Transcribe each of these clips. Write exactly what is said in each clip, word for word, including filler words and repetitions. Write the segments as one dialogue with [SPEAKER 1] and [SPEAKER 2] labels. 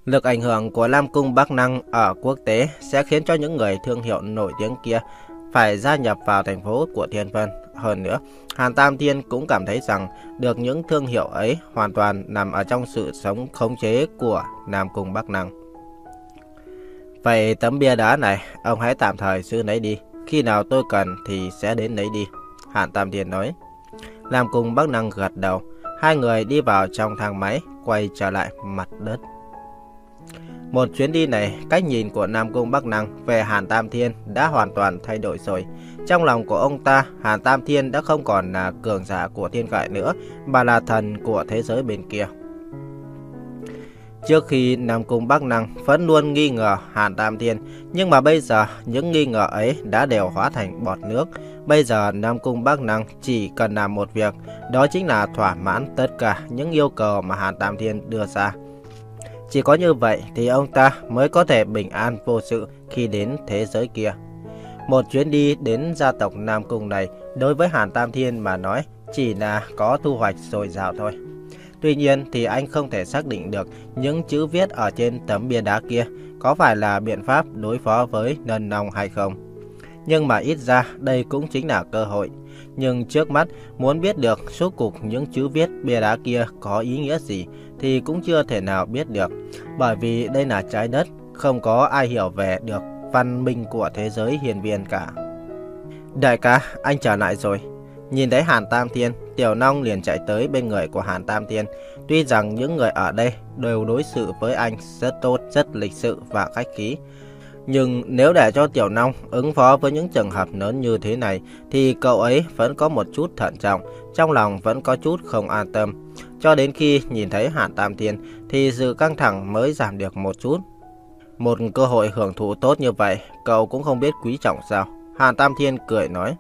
[SPEAKER 1] Lực ảnh hưởng của Nam Cung Bắc Năng ở quốc tế sẽ khiến cho những người thương hiệu nổi tiếng kia phải gia nhập vào thành phố của Thiên Vân. Hơn nữa, Hàn Tam Thiên cũng cảm thấy rằng được những thương hiệu ấy hoàn toàn nằm ở trong sự sống khống chế của Nam Cung Bắc Năng. Vậy tấm bia đá này, ông hãy tạm thời giữ lấy đi. Khi nào tôi cần thì sẽ đến lấy đi, Hàn Tam Thiên nói. Nam Cung Bắc Năng gật đầu. Hai người đi vào trong thang máy, quay trở lại mặt đất. Một chuyến đi này, cách nhìn của Nam Cung Bắc Năng về Hàn Tam Thiên đã hoàn toàn thay đổi rồi. Trong lòng của ông ta, Hàn Tam Thiên đã không còn là cường giả của thiên cải nữa, mà là thần của thế giới bên kia. Trước khi Nam Cung Bắc Năng vẫn luôn nghi ngờ Hàn Tam Thiên, nhưng mà bây giờ những nghi ngờ ấy đã đều hóa thành bọt nước. Bây giờ Nam Cung Bắc Năng chỉ cần làm một việc, đó chính là thỏa mãn tất cả những yêu cầu mà Hàn Tam Thiên đưa ra. Chỉ có như vậy thì ông ta mới có thể bình an vô sự khi đến thế giới kia. Một chuyến đi đến gia tộc Nam Cung này đối với Hàn Tam Thiên mà nói chỉ là có thu hoạch dồi dào thôi. Tuy nhiên thì anh không thể xác định được những chữ viết ở trên tấm bia đá kia có phải là biện pháp đối phó với Nân Long hay không. Nhưng mà ít ra đây cũng chính là cơ hội. Nhưng trước mắt muốn biết được số cục những chữ viết bia đá kia có ý nghĩa gì thì cũng chưa thể nào biết được. Bởi vì đây là trái đất, không có ai hiểu về được văn minh của thế giới hiền viên cả. Đại ca, anh trở lại rồi. Nhìn thấy Hàn Tam Thiên, Tiểu Long liền chạy tới bên người của Hàn Tam Thiên. Tuy rằng những người ở đây đều đối xử với anh rất tốt, rất lịch sự và khách khí, nhưng nếu để cho Tiểu Long ứng phó với những trường hợp lớn như thế này thì cậu ấy vẫn có một chút thận trọng, trong lòng vẫn có chút không an tâm. Cho đến khi nhìn thấy Hàn Tam Thiên thì sự căng thẳng mới giảm được một chút. Một cơ hội hưởng thụ tốt như vậy, cậu cũng không biết quý trọng sao? Hàn Tam Thiên cười nói.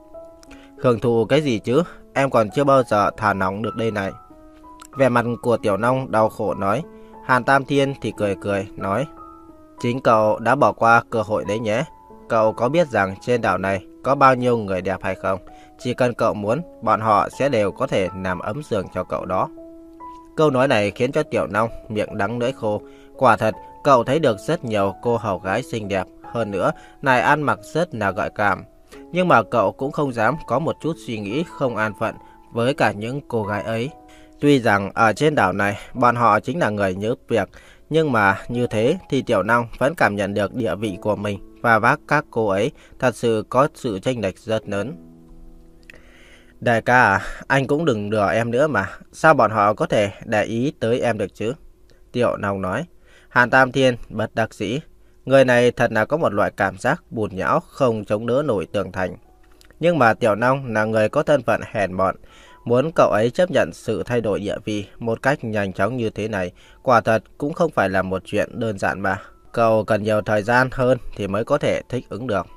[SPEAKER 1] Hưởng thụ cái gì chứ? Em còn chưa bao giờ thả nóng được đây này. Vẻ mặt của Tiểu Long đau khổ nói. Hàn Tam Thiên thì cười cười nói. Chính cậu đã bỏ qua cơ hội đấy nhé. Cậu có biết rằng trên đảo này có bao nhiêu người đẹp hay không? Chỉ cần cậu muốn, bọn họ sẽ đều có thể làm ấm giường cho cậu đó. Câu nói này khiến cho Tiểu Long miệng đắng lưỡi khô. Quả thật, cậu thấy được rất nhiều cô hầu gái xinh đẹp. Hơn nữa, này ăn mặc rất là gợi cảm. Nhưng mà cậu cũng không dám có một chút suy nghĩ không an phận với cả những cô gái ấy. Tuy rằng ở trên đảo này, bọn họ chính là người nhớ việc, nhưng mà như thế thì Tiểu Long vẫn cảm nhận được địa vị của mình và vác các cô ấy thật sự có sự chênh lệch rất lớn. Đại ca à, anh cũng đừng đùa em nữa mà, sao bọn họ có thể để ý tới em được chứ? Tiểu Long nói. Hàn Tam Thiên bất đắc dĩ. Người này thật là có một loại cảm giác bùn nhão không chống đỡ nổi tường thành. Nhưng mà Tiểu Long là người có thân phận hèn mọn. Muốn cậu ấy chấp nhận sự thay đổi địa vị một cách nhanh chóng như thế này, quả thật cũng không phải là một chuyện đơn giản mà. Cậu cần nhiều thời gian hơn thì mới có thể thích ứng được.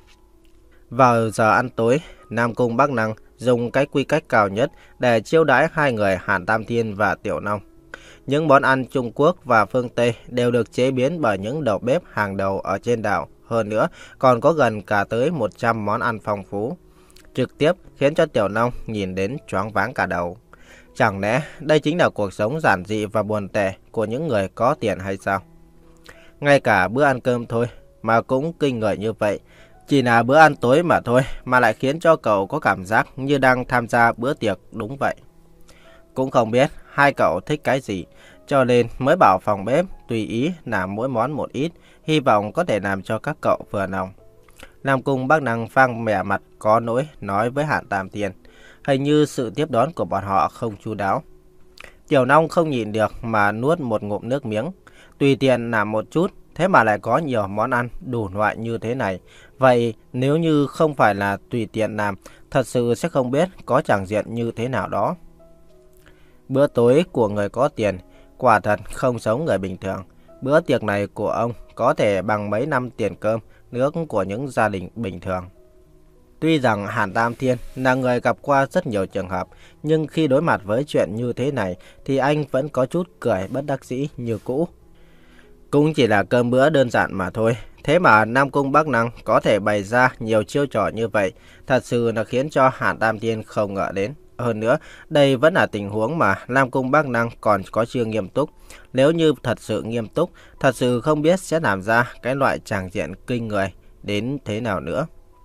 [SPEAKER 1] Vào giờ ăn tối, Nam Cung Bắc Năng dùng cái quy cách cao nhất để chiêu đãi hai người Hàn Tam Thiên và Tiểu Long. Những món ăn Trung Quốc và phương Tây đều được chế biến bởi những đầu bếp hàng đầu ở trên đảo. Hơn nữa, còn có gần cả tới một trăm món ăn phong phú. Trực tiếp khiến cho Tiểu Long nhìn đến choáng váng cả đầu. Chẳng lẽ đây chính là cuộc sống giản dị và buồn tẻ của những người có tiền hay sao? Ngay cả bữa ăn cơm thôi mà cũng kinh người như vậy. Chỉ là bữa ăn tối mà thôi mà lại khiến cho cậu có cảm giác như đang tham gia bữa tiệc đúng vậy. Cũng không biết hai cậu thích cái gì, cho nên mới bảo phòng bếp tùy ý làm mỗi món một ít, hy vọng có thể làm cho các cậu vừa lòng. Nam Cung Bắc Năng phang mẻ mặt có nỗi nói với Hàn Tam Thiên. Hình như sự tiếp đón của bọn họ không chu đáo. Tiểu Long không nhịn được mà nuốt một ngụm nước miếng. Tùy tiện làm một chút, thế mà lại có nhiều món ăn đủ loại như thế này. Vậy nếu như không phải là tùy tiện làm, thật sự sẽ không biết có tràng diện như thế nào đó. Bữa tối của người có tiền, quả thật không giống người bình thường. Bữa tiệc này của ông có thể bằng mấy năm tiền cơm nước của những gia đình bình thường. Tuy rằng Hàn Tam Thiên là người gặp qua rất nhiều trường hợp, nhưng khi đối mặt với chuyện như thế này thì anh vẫn có chút cười bất đắc dĩ như cũ. Cũng chỉ là cơm bữa đơn giản mà thôi. Thế mà Nam Cung Bắc Năng có thể bày ra nhiều chiêu trò như vậy, thật sự là khiến cho Hàn Tam Thiên không ngờ đến. Hơn nữa, đây vẫn là tình huống mà Nam Cung Bắc Năng còn có chưa nghiêm túc. Nếu như thật sự nghiêm túc, thật sự không biết sẽ làm ra cái loại tràng diện kinh người đến thế nào nữa.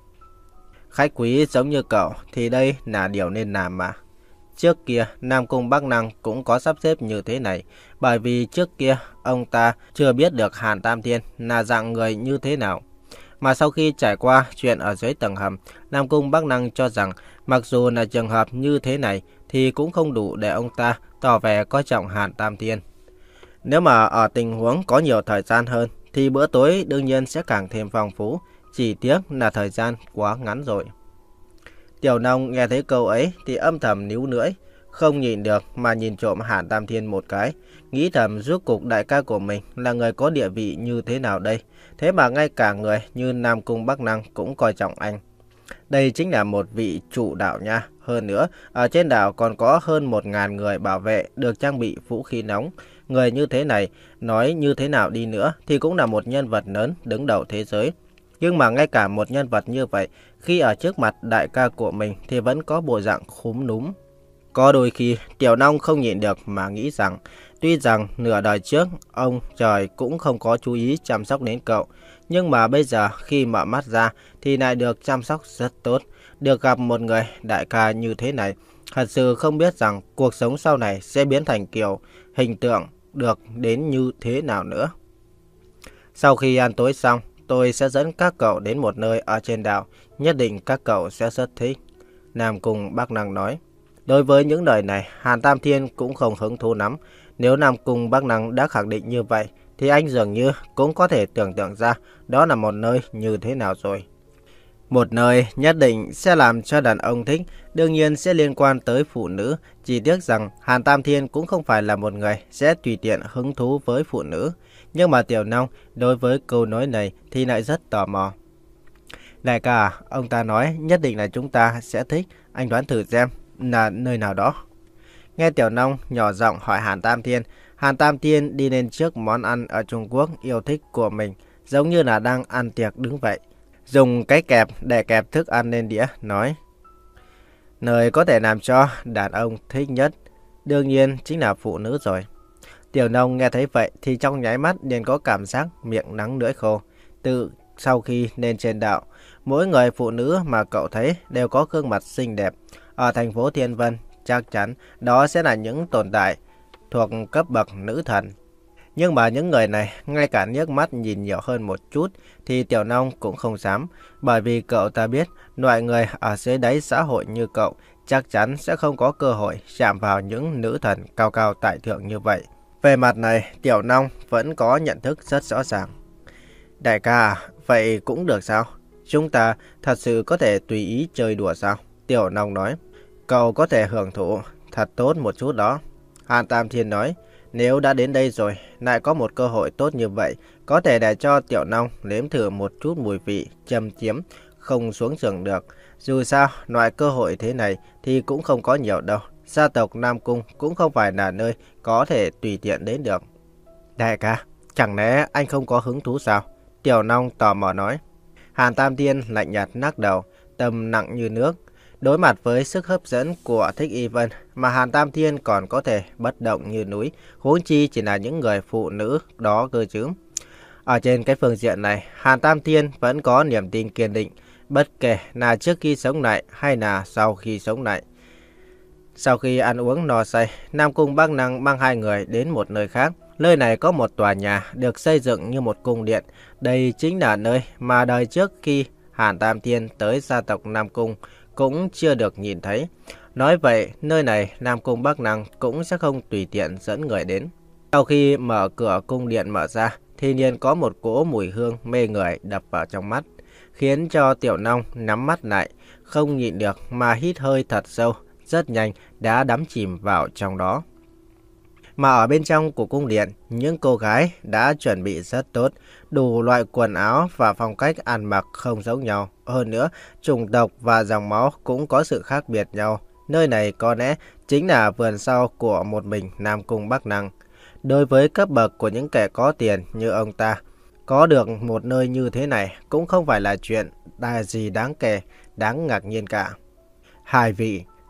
[SPEAKER 1] Khách quý giống như cậu thì đây là điều nên làm mà. Trước kia, Nam Cung Bắc Năng cũng có sắp xếp như thế này, bởi vì trước kia ông ta chưa biết được Hàn Tam Thiên là dạng người như thế nào. Mà sau khi trải qua chuyện ở dưới tầng hầm, Nam Cung Bắc Năng cho rằng mặc dù là trường hợp như thế này thì cũng không đủ để ông ta tỏ vẻ coi trọng Hàn Tam Thiên. Nếu mà ở tình huống có nhiều thời gian hơn thì bữa tối đương nhiên sẽ càng thêm phong phú, chỉ tiếc là thời gian quá ngắn rồi. Tiểu Nông nghe thấy câu ấy thì âm thầm níu lưỡi, không nhìn được mà nhìn trộm Hàn Tam Thiên một cái, nghĩ thầm rốt cuộc đại ca của mình là người có địa vị như thế nào đây, thế mà ngay cả người như Nam Cung Bắc Năng cũng coi trọng anh. Đây chính là một vị chủ đạo nha, hơn nữa ở trên đảo còn có hơn một ngàn người bảo vệ được trang bị vũ khí nóng. Người như thế này, nói như thế nào đi nữa thì cũng là một nhân vật lớn đứng đầu thế giới. Nhưng mà ngay cả một nhân vật như vậy, khi ở trước mặt đại ca của mình thì vẫn có bộ dạng khúm núm. Có đôi khi, Tiểu Nông không nhịn được mà nghĩ rằng, tuy rằng nửa đời trước, ông trời cũng không có chú ý chăm sóc đến cậu. Nhưng mà bây giờ khi mở mắt ra thì lại được chăm sóc rất tốt. Được gặp một người đại ca như thế này, thật sự không biết rằng cuộc sống sau này sẽ biến thành kiểu hình tượng được đến như thế nào nữa. Sau khi ăn tối xong, tôi sẽ dẫn các cậu đến một nơi ở trên đảo, nhất định các cậu sẽ rất thích. Nam Cung Bắc Năng nói. Đối với những lời này, Hàn Tam Thiên cũng không hứng thú lắm. Nếu Nam Cung Bắc Năng đã khẳng định như vậy, thì anh dường như cũng có thể tưởng tượng ra đó là một nơi như thế nào rồi. Một nơi nhất định sẽ làm cho đàn ông thích, đương nhiên sẽ liên quan tới phụ nữ. Chỉ tiếc rằng Hàn Tam Thiên cũng không phải là một người sẽ tùy tiện hứng thú với phụ nữ. Nhưng mà Tiểu Nông đối với câu nói này thì lại rất tò mò. Đại ca, ông ta nói nhất định là chúng ta sẽ thích, anh đoán thử xem là nơi nào đó. Nghe Tiểu Nông nhỏ giọng hỏi Hàn Tam Thiên, Hàn Tam Thiên đi lên trước món ăn ở Trung Quốc yêu thích của mình, giống như là đang ăn tiệc đứng vậy. Dùng cái kẹp để kẹp thức ăn lên đĩa, nói. Nơi có thể làm cho đàn ông thích nhất, đương nhiên chính là phụ nữ rồi. Tiểu Nông nghe thấy vậy thì trong nháy mắt liền có cảm giác miệng nắng lưỡi khô. Từ sau khi lên trên đảo, mỗi người phụ nữ mà cậu thấy đều có gương mặt xinh đẹp. Ở thành phố Thiên Vân, chắc chắn đó sẽ là những tồn tại thuộc cấp bậc nữ thần. Nhưng mà những người này, ngay cả nhếch mắt nhìn nhiều hơn một chút thì Tiểu Nông cũng không dám. Bởi vì cậu ta biết, loại người ở dưới đáy xã hội như cậu chắc chắn sẽ không có cơ hội chạm vào những nữ thần cao cao tại thượng như vậy. Về mặt này, Tiểu Nông vẫn có nhận thức rất rõ ràng. Đại ca, vậy cũng được sao? Chúng ta thật sự có thể tùy ý chơi đùa sao? Tiểu Nông nói. Cậu có thể hưởng thụ thật tốt một chút đó. Hàn Tam Thiên nói. Nếu đã đến đây rồi, lại có một cơ hội tốt như vậy, có thể để cho Tiểu Nông nếm thử một chút mùi vị châm chiếm, không xuống giường được. Dù sao, loại cơ hội thế này thì cũng không có nhiều đâu. Gia tộc Nam Cung cũng không phải là nơi có thể tùy tiện đến được. Đại ca, chẳng lẽ anh không có hứng thú sao? Tiểu Nông tò mò nói. Hàn Tam Thiên lạnh nhạt lắc đầu, tâm nặng như nước. Đối mặt với sức hấp dẫn của Thích Y Vân mà Hàn Tam Thiên còn có thể bất động như núi, huống chi chỉ là những người phụ nữ đó cơ chứ. Ở trên cái phương diện này, Hàn Tam Thiên vẫn có niềm tin kiên định, bất kể là trước khi sống lại hay là sau khi sống lại. Sau khi ăn uống no say, Nam Cung Bắc Năng mang hai người đến một nơi khác. Nơi này có một tòa nhà được xây dựng như một cung điện. Đây chính là nơi mà đời trước khi Hàn Tam Thiên tới gia tộc Nam Cung cũng chưa được nhìn thấy. Nói vậy, nơi này Nam Cung Bắc Năng cũng sẽ không tùy tiện dẫn người đến. Sau khi mở cửa cung điện mở ra, thì liền có một cỗ mùi hương mê người đập vào trong mắt, khiến cho Tiểu Nông nhắm mắt lại, không nhịn được mà hít hơi thật sâu, rất nhanh đã đắm chìm vào trong đó. Mà ở bên trong của cung điện, những cô gái đã chuẩn bị rất tốt, đủ loại quần áo và phong cách ăn mặc không giống nhau. Hơn nữa, chủng tộc và dòng máu cũng có sự khác biệt nhau. Nơi này có lẽ chính là vườn sau của một mình Nam Cung Bắc Năng. Đối với cấp bậc của những kẻ có tiền như ông ta, có được một nơi như thế này cũng không phải là chuyện đa gì đáng kể, đáng ngạc nhiên cả. Hai vị,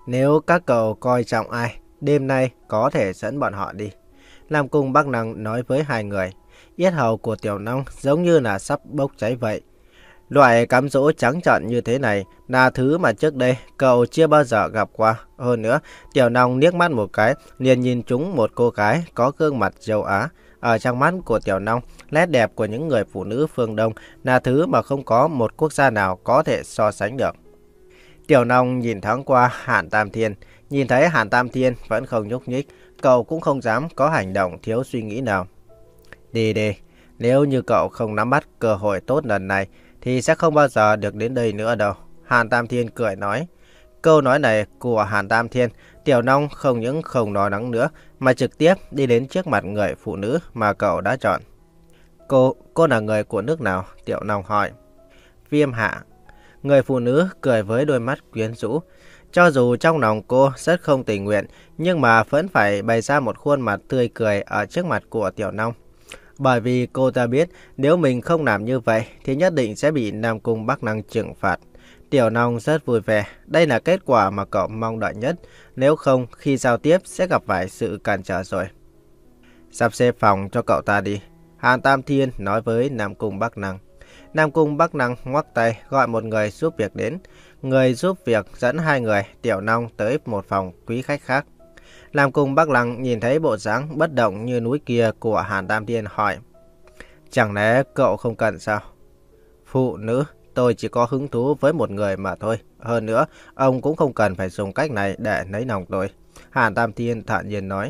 [SPEAKER 1] Nếu các cậu coi trọng ai, đêm nay có thể dẫn bọn họ đi. Nam Cung Bắc Năng nói với hai người. Yết hầu của Tiểu Long giống như là sắp bốc cháy vậy. Loại cám dỗ trắng trợn như thế này là thứ mà trước đây cậu chưa bao giờ gặp qua. Hơn nữa, Tiểu Long liếc mắt một cái, liền nhìn trúng một cô gái có gương mặt châu Á. Ở trong mắt của Tiểu Long, nét đẹp của những người phụ nữ phương Đông là thứ mà không có một quốc gia nào có thể so sánh được. Tiểu Long nhìn thoáng qua Hàn Tam Thiên, nhìn thấy Hàn Tam Thiên vẫn không nhúc nhích, cậu cũng không dám có hành động thiếu suy nghĩ nào. Đi đi, nếu như cậu không nắm bắt cơ hội tốt lần này thì sẽ không bao giờ được đến đây nữa đâu. Hàn Tam Thiên cười nói. Câu nói này của Hàn Tam Thiên, Tiểu Long không những không nói nắng nữa mà trực tiếp đi đến trước mặt người phụ nữ mà cậu đã chọn. Cô, cô là người của nước nào? Tiểu Long hỏi. Viêm Hạ. Người phụ nữ cười với đôi mắt quyến rũ. Cho dù trong lòng cô rất không tình nguyện, nhưng mà vẫn phải bày ra một khuôn mặt tươi cười ở trước mặt của Tiểu Long. Bởi vì cô ta biết nếu mình không làm như vậy thì nhất định sẽ bị Nam Cung Bắc Năng trừng phạt. Tiểu Long rất vui vẻ, đây là kết quả mà cậu mong đợi nhất. Nếu không, khi giao tiếp sẽ gặp phải sự cản trở rồi. Sắp xếp phòng cho cậu ta đi. Hàn Tam Thiên nói với Nam Cung Bắc Năng. Nam Cung Bắc Năng ngoắc tay gọi một người giúp việc đến. Người giúp việc dẫn hai người Tiểu Long tới một phòng quý khách khác. Nam Cung Bắc Năng nhìn thấy bộ dáng bất động như núi kia của Hàn Tam Thiên hỏi. Chẳng lẽ cậu không cần sao? Phụ nữ, tôi chỉ có hứng thú với một người mà thôi. Hơn nữa, ông cũng không cần phải dùng cách này để lấy lòng tôi. Hàn Tam Thiên thản nhiên nói.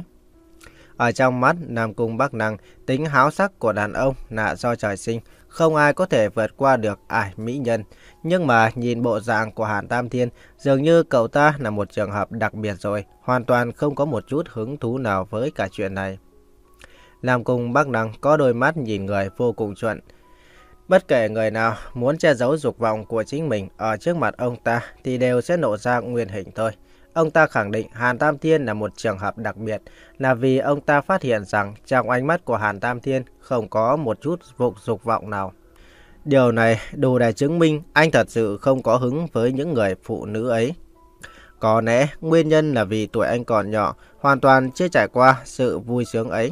[SPEAKER 1] Ở trong mắt Nam Cung Bắc Năng, tính háo sắc của đàn ông là do trời sinh. Không ai có thể vượt qua được ải mỹ nhân. Nhưng mà nhìn bộ dạng của Hàn Tam Thiên, dường như cậu ta là một trường hợp đặc biệt rồi. Hoàn toàn không có một chút hứng thú nào với cả chuyện này. Nam Cung Bắc Năng có đôi mắt nhìn người vô cùng chuẩn. Bất kể người nào muốn che giấu dục vọng của chính mình ở trước mặt ông ta thì đều sẽ nổ ra nguyên hình thôi. Ông ta khẳng định Hàn Tam Thiên là một trường hợp đặc biệt là vì ông ta phát hiện rằng trong ánh mắt của Hàn Tam Thiên không có một chút vụ dục vọng nào. Điều này đủ để chứng minh anh thật sự không có hứng với những người phụ nữ ấy. Có lẽ nguyên nhân là vì tuổi anh còn nhỏ, hoàn toàn chưa trải qua sự vui sướng ấy.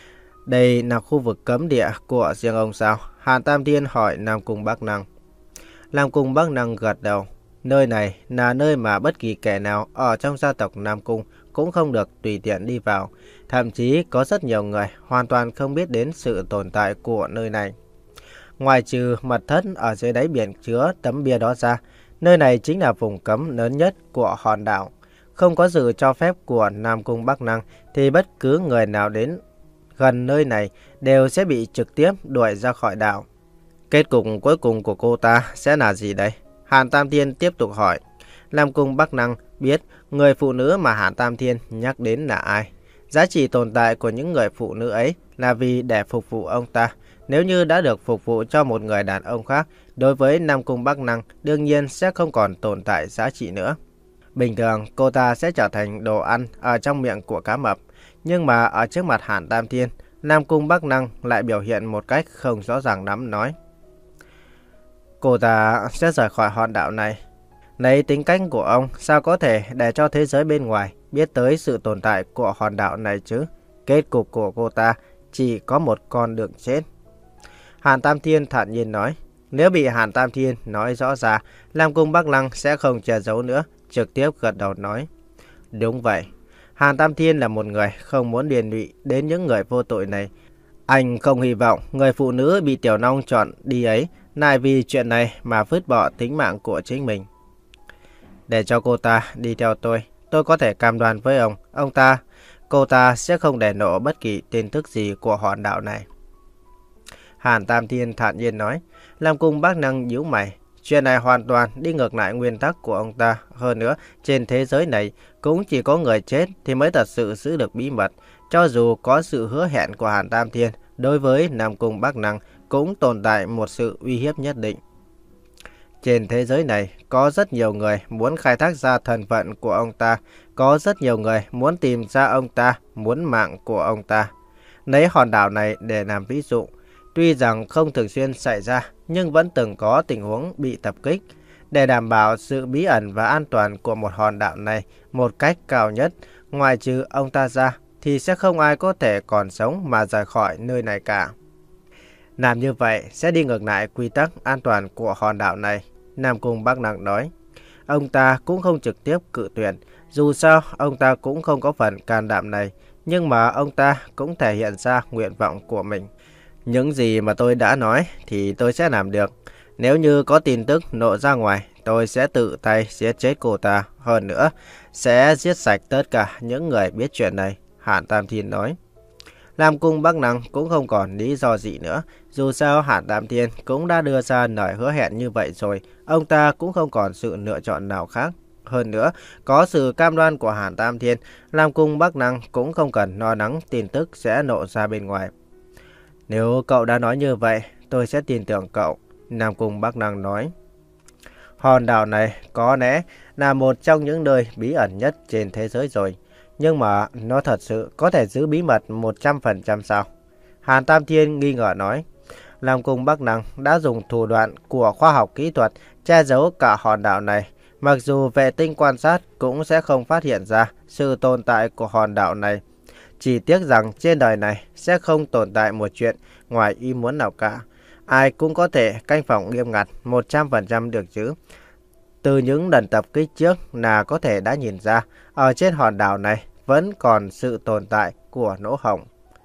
[SPEAKER 1] Đây là khu vực cấm địa của riêng ông sao? Hàn Tam Thiên hỏi Nam Cung Bắc Năng. Nam Cung Bắc Năng gật đầu. Nơi này là nơi mà bất kỳ kẻ nào ở trong gia tộc Nam Cung cũng không được tùy tiện đi vào. Thậm chí có rất nhiều người hoàn toàn không biết đến sự tồn tại của nơi này. Ngoài trừ mật thất ở dưới đáy biển chứa tấm bia đó ra, nơi này chính là vùng cấm lớn nhất của hòn đảo. Không có sự cho phép của Nam Cung Bắc Năng thì bất cứ người nào đến gần nơi này đều sẽ bị trực tiếp đuổi ra khỏi đảo. Kết cục cuối cùng của cô ta sẽ là gì đây? Hàn Tam Thiên tiếp tục hỏi. Nam Cung Bắc Năng biết người phụ nữ mà Hàn Tam Thiên nhắc đến là ai. Giá trị tồn tại của những người phụ nữ ấy là vì để phục vụ ông ta. Nếu như đã được phục vụ cho một người đàn ông khác, đối với Nam Cung Bắc Năng đương nhiên sẽ không còn tồn tại giá trị nữa. Bình thường cô ta sẽ trở thành đồ ăn ở trong miệng của cá mập. Nhưng mà ở trước mặt Hàn Tam Thiên, Nam Cung Bắc Năng lại biểu hiện một cách không rõ ràng lắm nói. Cô ta sẽ rời khỏi hòn đảo này. Lấy tính cách của ông, sao có thể để cho thế giới bên ngoài biết tới sự tồn tại của hòn đảo này chứ? Kết cục của cô ta chỉ có một con đường chết. Hàn Tam Thiên thản nhiên nói. Nếu bị Hàn Tam Thiên nói rõ ra, Nam Cung Bắc Năng sẽ không che giấu nữa, trực tiếp gật đầu nói. Đúng vậy. Hàn Tam Thiên là một người không muốn liên lụy đến những người vô tội này. Anh không hy vọng người phụ nữ bị Tiểu Long chọn đi ấy lại vì chuyện này mà vứt bỏ tính mạng của chính mình. Để cho cô ta đi theo tôi, tôi có thể cam đoan với ông, ông ta, cô ta sẽ không để lộ bất kỳ tin tức gì của hòn đảo này. Hàn Tam Thiên thản nhiên nói. Nam Cung Bắc Năng nhíu mày. Chuyện này hoàn toàn đi ngược lại nguyên tắc của ông ta. Hơn nữa, trên thế giới này cũng chỉ có người chết thì mới thật sự giữ được bí mật. Cho dù có sự hứa hẹn của Hàn Tam Thiên, đối với Nam Cung Bắc Năng cũng tồn tại một sự uy hiếp nhất định. Trên thế giới này có rất nhiều người muốn khai thác ra thân phận của ông ta. Có rất nhiều người muốn tìm ra ông ta, muốn mạng của ông ta. Lấy hòn đảo này để làm ví dụ. Tuy rằng không thường xuyên xảy ra, nhưng vẫn từng có tình huống bị tập kích. để đảm bảo sự bí ẩn và an toàn của một hòn đảo này một cách cao nhất. Ngoài trừ ông ta ra, thì sẽ không ai có thể còn sống mà rời khỏi nơi này cả. Làm như vậy sẽ đi ngược lại quy tắc an toàn của hòn đảo này, Nam Cung Bắc Năng nói. Ông ta cũng không trực tiếp cự tuyệt, dù sao ông ta cũng không có phần can đảm này, nhưng mà ông ta cũng thể hiện ra nguyện vọng của mình. Những gì mà tôi đã nói thì tôi sẽ làm được. Nếu như có tin tức nộ ra ngoài, tôi sẽ tự tay giết chết cô ta. Hơn nữa, sẽ giết sạch tất cả những người biết chuyện này, Hàn Tam Thiên nói. Nam Cung Bắc Năng cũng không còn lý do gì nữa. Dù sao Hàn Tam Thiên cũng đã đưa ra lời hứa hẹn như vậy rồi, ông ta cũng không còn sự lựa chọn nào khác. Hơn nữa, có sự cam đoan của Hàn Tam Thiên, Nam Cung Bắc Năng cũng không cần lo lắng tin tức sẽ nộ ra bên ngoài. Nếu cậu đã nói như vậy, tôi sẽ tin tưởng cậu, Nam Cung Bắc Năng nói. Hòn đảo này có lẽ là một trong những nơi bí ẩn nhất trên thế giới rồi. Nhưng mà nó thật sự có thể giữ bí mật một trăm phần trăm sao? Hàn Tam Thiên nghi ngờ nói. Nam Cung Bắc Năng đã dùng thủ đoạn của khoa học kỹ thuật che giấu cả hòn đảo này. Mặc dù vệ tinh quan sát cũng sẽ không phát hiện ra sự tồn tại của hòn đảo này. Chỉ tiếc rằng trên đời này sẽ không tồn tại một chuyện ngoài ý muốn nào cả. Ai cũng có thể canh phòng nghiêm ngặt một trăm phần trăm được chứ. Từ những lần tập kích trước là có thể đã nhìn ra ở trên hòn đảo này vẫn còn sự tồn tại của lỗ hổng.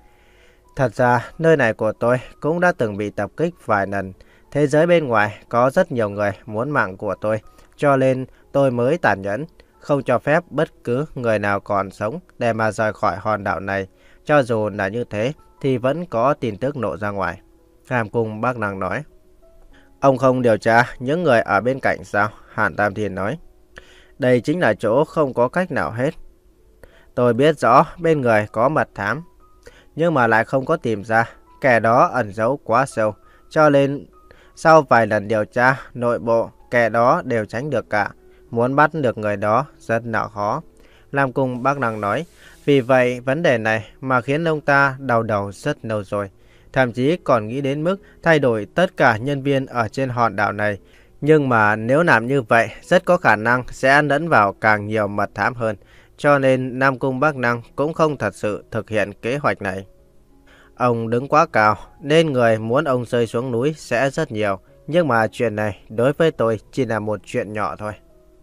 [SPEAKER 1] Thật ra nơi này của tôi cũng đã từng bị tập kích vài lần. Thế giới bên ngoài có rất nhiều người muốn mạng của tôi, cho nên tôi mới tàn nhẫn, không cho phép bất cứ người nào còn sống để mà rời khỏi hòn đảo này. Cho dù là như thế thì vẫn có tin tức nộ ra ngoài, Nam Cung Bắc Năng nói. Ông không điều tra những người ở bên cạnh sao? Hàn Tam Thiên nói. Đây chính là chỗ không có cách nào hết. Tôi biết rõ bên người có mật thám, nhưng mà lại không có tìm ra. Kẻ đó ẩn giấu quá sâu, cho nên sau vài lần điều tra nội bộ, kẻ đó đều tránh được cả. Muốn bắt được người đó rất là khó, Nam Cung Bắc Năng nói. Vì vậy vấn đề này mà khiến ông ta đau đầu rất lâu rồi. Thậm chí còn nghĩ đến mức thay đổi tất cả nhân viên ở trên hòn đảo này. Nhưng mà nếu làm như vậy, rất có khả năng sẽ lẫn vào càng nhiều mật thám hơn. Cho nên Nam Cung Bắc Năng cũng không thật sự thực hiện kế hoạch này. Ông đứng quá cao, nên người muốn ông rơi xuống núi sẽ rất nhiều. Nhưng mà chuyện này đối với tôi chỉ là một chuyện nhỏ thôi,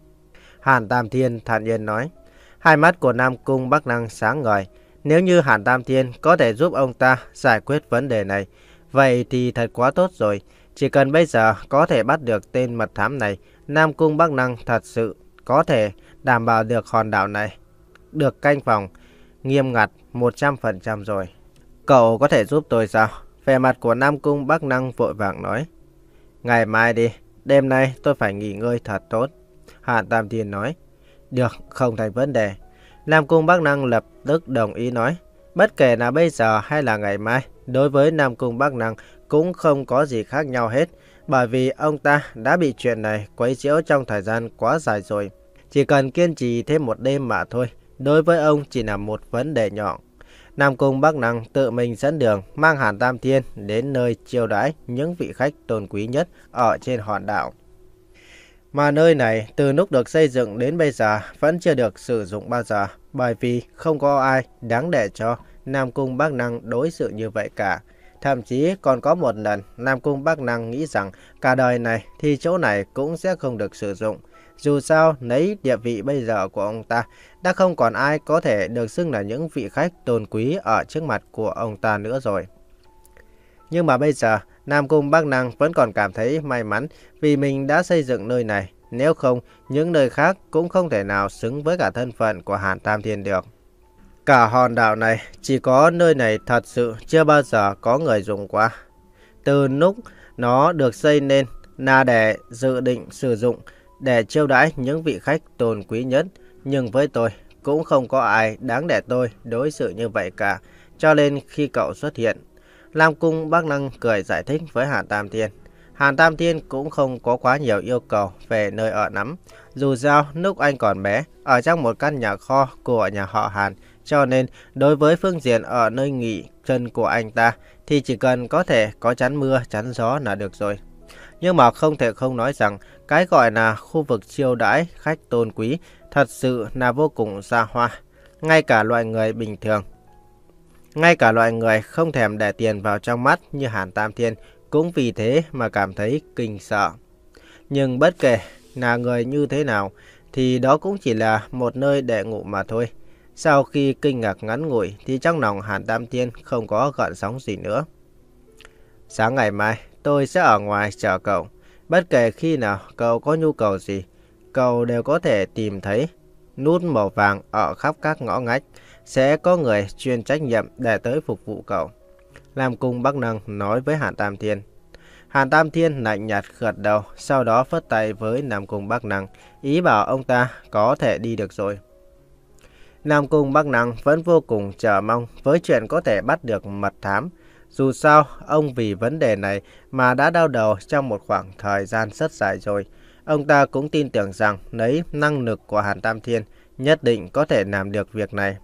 [SPEAKER 1] Hàn Tam Thiên thản nhiên nói. Hai mắt của Nam Cung Bắc Năng sáng ngời. Nếu như Hàn Tam Thiên có thể giúp ông ta giải quyết vấn đề này, vậy thì thật quá tốt rồi. Chỉ cần bây giờ có thể bắt được tên mật thám này, Nam Cung Bắc Năng thật sự có thể đảm bảo được hòn đảo này được canh phòng nghiêm ngặt một trăm phần trăm rồi. Cậu có thể giúp tôi sao? Vẻ mặt của Nam Cung Bắc Năng vội vàng nói. Ngày mai đi, đêm nay tôi phải nghỉ ngơi thật tốt, Hàn Tam Thiên nói. Được, không thành vấn đề, Nam Cung Bắc Năng lập tức đồng ý nói. Bất kể là bây giờ hay là ngày mai, đối với Nam Cung Bắc Năng cũng không có gì khác nhau hết. Bởi vì ông ta đã bị chuyện này quấy nhiễu trong thời gian quá dài rồi. Chỉ cần kiên trì thêm một đêm mà thôi, đối với ông chỉ là một vấn đề nhỏ. Nam Cung Bắc Năng tự mình dẫn đường mang Hàn Tam Thiên đến nơi chiêu đãi những vị khách tôn quý nhất ở trên hòn đảo. Mà nơi này từ lúc được xây dựng đến bây giờ vẫn chưa được sử dụng bao giờ, bởi vì không có ai đáng để cho Nam Cung Bắc Năng đối xử như vậy cả. Thậm chí còn có một lần Nam Cung Bắc Năng nghĩ rằng cả đời này thì chỗ này cũng sẽ không được sử dụng. Dù sao lấy địa vị bây giờ của ông ta, đã không còn ai có thể được xưng là những vị khách tôn quý ở trước mặt của ông ta nữa rồi. Nhưng mà bây giờ Nam Cung Bắc Năng vẫn còn cảm thấy may mắn vì mình đã xây dựng nơi này. Nếu không, những nơi khác cũng không thể nào xứng với cả thân phận của Hàn Tam Thiên được. Cả hòn đảo này, chỉ có nơi này thật sự chưa bao giờ có người dùng qua. Từ lúc nó được xây nên là để dự định sử dụng để chiêu đãi những vị khách tôn quý nhất. Nhưng với tôi, cũng không có ai đáng để tôi đối xử như vậy cả. Cho nên khi cậu xuất hiện, Nam Cung Bắc Năng cười giải thích với Hàn Tam Thiên. Hàn Tam Thiên cũng không có quá nhiều yêu cầu về nơi ở lắm. Dù sao, lúc anh còn bé, ở trong một căn nhà kho của nhà họ Hàn, cho nên đối với phương diện ở nơi nghỉ chân của anh ta thì chỉ cần có thể có chắn mưa, chắn gió là được rồi. Nhưng mà không thể không nói rằng cái gọi là khu vực chiêu đãi khách tôn quý thật sự là vô cùng xa hoa. Ngay cả loại người bình thường, ngay cả loại người không thèm để tiền vào trong mắt như Hàn Tam Thiên cũng vì thế mà cảm thấy kinh sợ. Nhưng bất kể là người như thế nào thì đó cũng chỉ là một nơi để ngủ mà thôi. Sau khi kinh ngạc ngắn ngủi thì trong lòng Hàn Tam Thiên không có gợn sóng gì nữa. Sáng ngày mai tôi sẽ ở ngoài chờ cậu. Bất kể khi nào cậu có nhu cầu gì, cậu đều có thể tìm thấy nút màu vàng ở khắp các ngõ ngách. Sẽ có người chuyên trách nhiệm để tới phục vụ cậu. Nam Cung Bắc Năng nói với Hàn Tam Thiên. Hàn Tam Thiên lạnh nhạt gật đầu, sau đó phất tay với Nam Cung Bắc Năng, ý bảo ông ta có thể đi được rồi. Nam Cung Bắc Năng vẫn vô cùng chờ mong với chuyện có thể bắt được mật thám. Dù sao, ông vì vấn đề này mà đã đau đầu trong một khoảng thời gian rất dài rồi. Ông ta cũng tin tưởng rằng lấy năng lực của Hàn Tam Thiên nhất định có thể làm được việc này.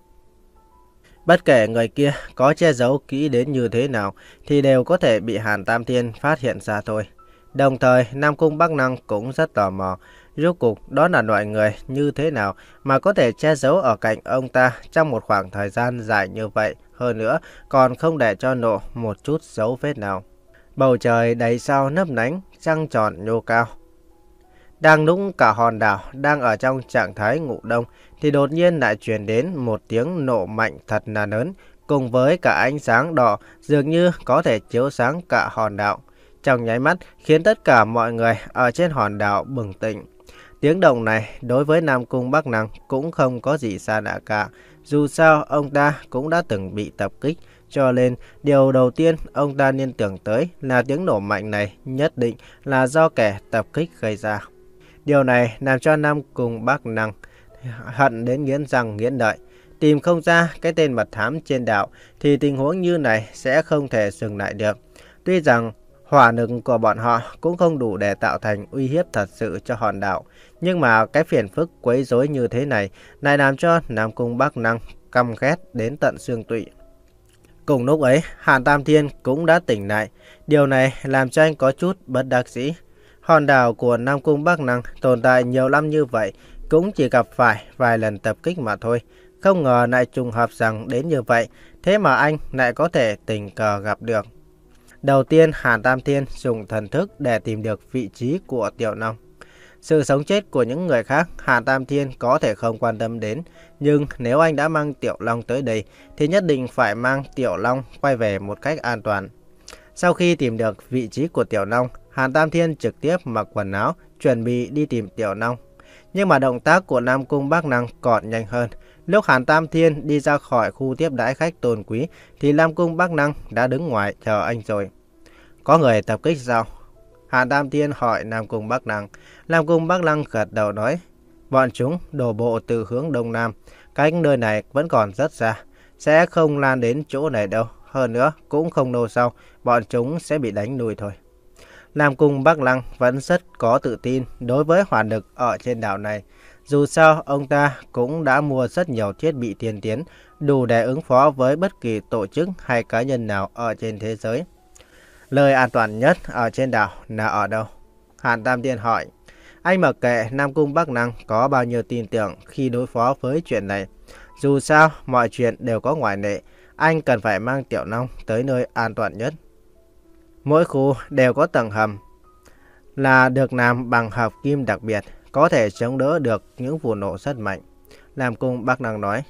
[SPEAKER 1] Bất kể người kia có che giấu kỹ đến như thế nào thì đều có thể bị Hàn Tam Thiên phát hiện ra thôi. Đồng thời, Nam Cung Bắc Năng cũng rất tò mò, rốt cuộc đó là loại người như thế nào mà có thể che giấu ở cạnh ông ta trong một khoảng thời gian dài như vậy, hơn nữa còn không để cho lộ một chút dấu vết nào. Bầu trời đầy sao nấp nánh, trăng tròn nhô cao. Đang lúc cả hòn đảo đang ở trong trạng thái ngủ đông thì đột nhiên lại truyền đến một tiếng nổ mạnh thật là lớn, cùng với cả ánh sáng đỏ dường như có thể chiếu sáng cả hòn đảo. Trong nháy mắt khiến tất cả mọi người ở trên hòn đảo bừng tỉnh. Tiếng động này đối với Nam Cung Bắc Năng cũng không có gì xa lạ cả. Dù sao ông ta cũng đã từng bị tập kích, cho nên điều đầu tiên ông ta liên tưởng tới là tiếng nổ mạnh này nhất định là do kẻ tập kích gây ra. Điều này làm cho Nam Cung Bắc Năng hận đến nghiến răng nghiến lợi. Tìm không ra cái tên mật thám trên đảo thì tình huống như này sẽ không thể dừng lại được. Tuy rằng hỏa lực của bọn họ cũng không đủ để tạo thành uy hiếp thật sự cho hòn đảo, nhưng mà cái phiền phức quấy rối như thế này lại làm cho Nam Cung Bắc Năng căm ghét đến tận xương tủy. Cùng lúc ấy, Hàn Tam Thiên cũng đã tỉnh lại. Điều này làm cho anh có chút bất đắc dĩ. Hòn đảo của Nam Cung Bắc Năng tồn tại nhiều năm như vậy, cũng chỉ gặp phải vài lần tập kích mà thôi. Không ngờ lại trùng hợp rằng đến như vậy, thế mà anh lại có thể tình cờ gặp được. Đầu tiên, Hàn Tam Thiên dùng thần thức để tìm được vị trí của Tiểu Long. Sự sống chết của những người khác, Hàn Tam Thiên có thể không quan tâm đến. Nhưng nếu anh đã mang Tiểu Long tới đây, thì nhất định phải mang Tiểu Long quay về một cách an toàn. Sau khi tìm được vị trí của Tiểu Long, Hàn Tam Thiên trực tiếp mặc quần áo, chuẩn bị đi tìm Tiểu Long. Nhưng mà động tác của Nam Cung Bắc Năng còn nhanh hơn. Lúc Hàn Tam Thiên đi ra khỏi khu tiếp đãi khách tôn quý, thì Nam Cung Bắc Năng đã đứng ngoài chờ anh rồi. Có người tập kích sao? Hàn Tam Thiên hỏi Nam Cung Bắc Năng. Nam Cung Bắc Năng gật đầu nói, bọn chúng đổ bộ từ hướng đông nam, cách nơi này vẫn còn rất xa, sẽ không lan đến chỗ này đâu. Hơn nữa, cũng không lâu sau, bọn chúng sẽ bị đánh lùi thôi. Nam Cung Bắc Năng vẫn rất có tự tin đối với hỏa lực ở trên đảo này. Dù sao, ông ta cũng đã mua rất nhiều thiết bị tiên tiến, đủ để ứng phó với bất kỳ tổ chức hay cá nhân nào ở trên thế giới. Lời an toàn nhất ở trên đảo là ở đâu? Hàn Tam Thiên hỏi. Anh mặc kệ Nam Cung Bắc Năng có bao nhiêu tin tưởng khi đối phó với chuyện này. Dù sao, mọi chuyện đều có ngoại lệ. Anh cần phải mang Tiểu Long tới nơi an toàn nhất. Mỗi khu đều có tầng hầm là được làm bằng hợp kim đặc biệt, có thể chống đỡ được những vụ nổ rất mạnh. Nam Cung Bắc Năng nói.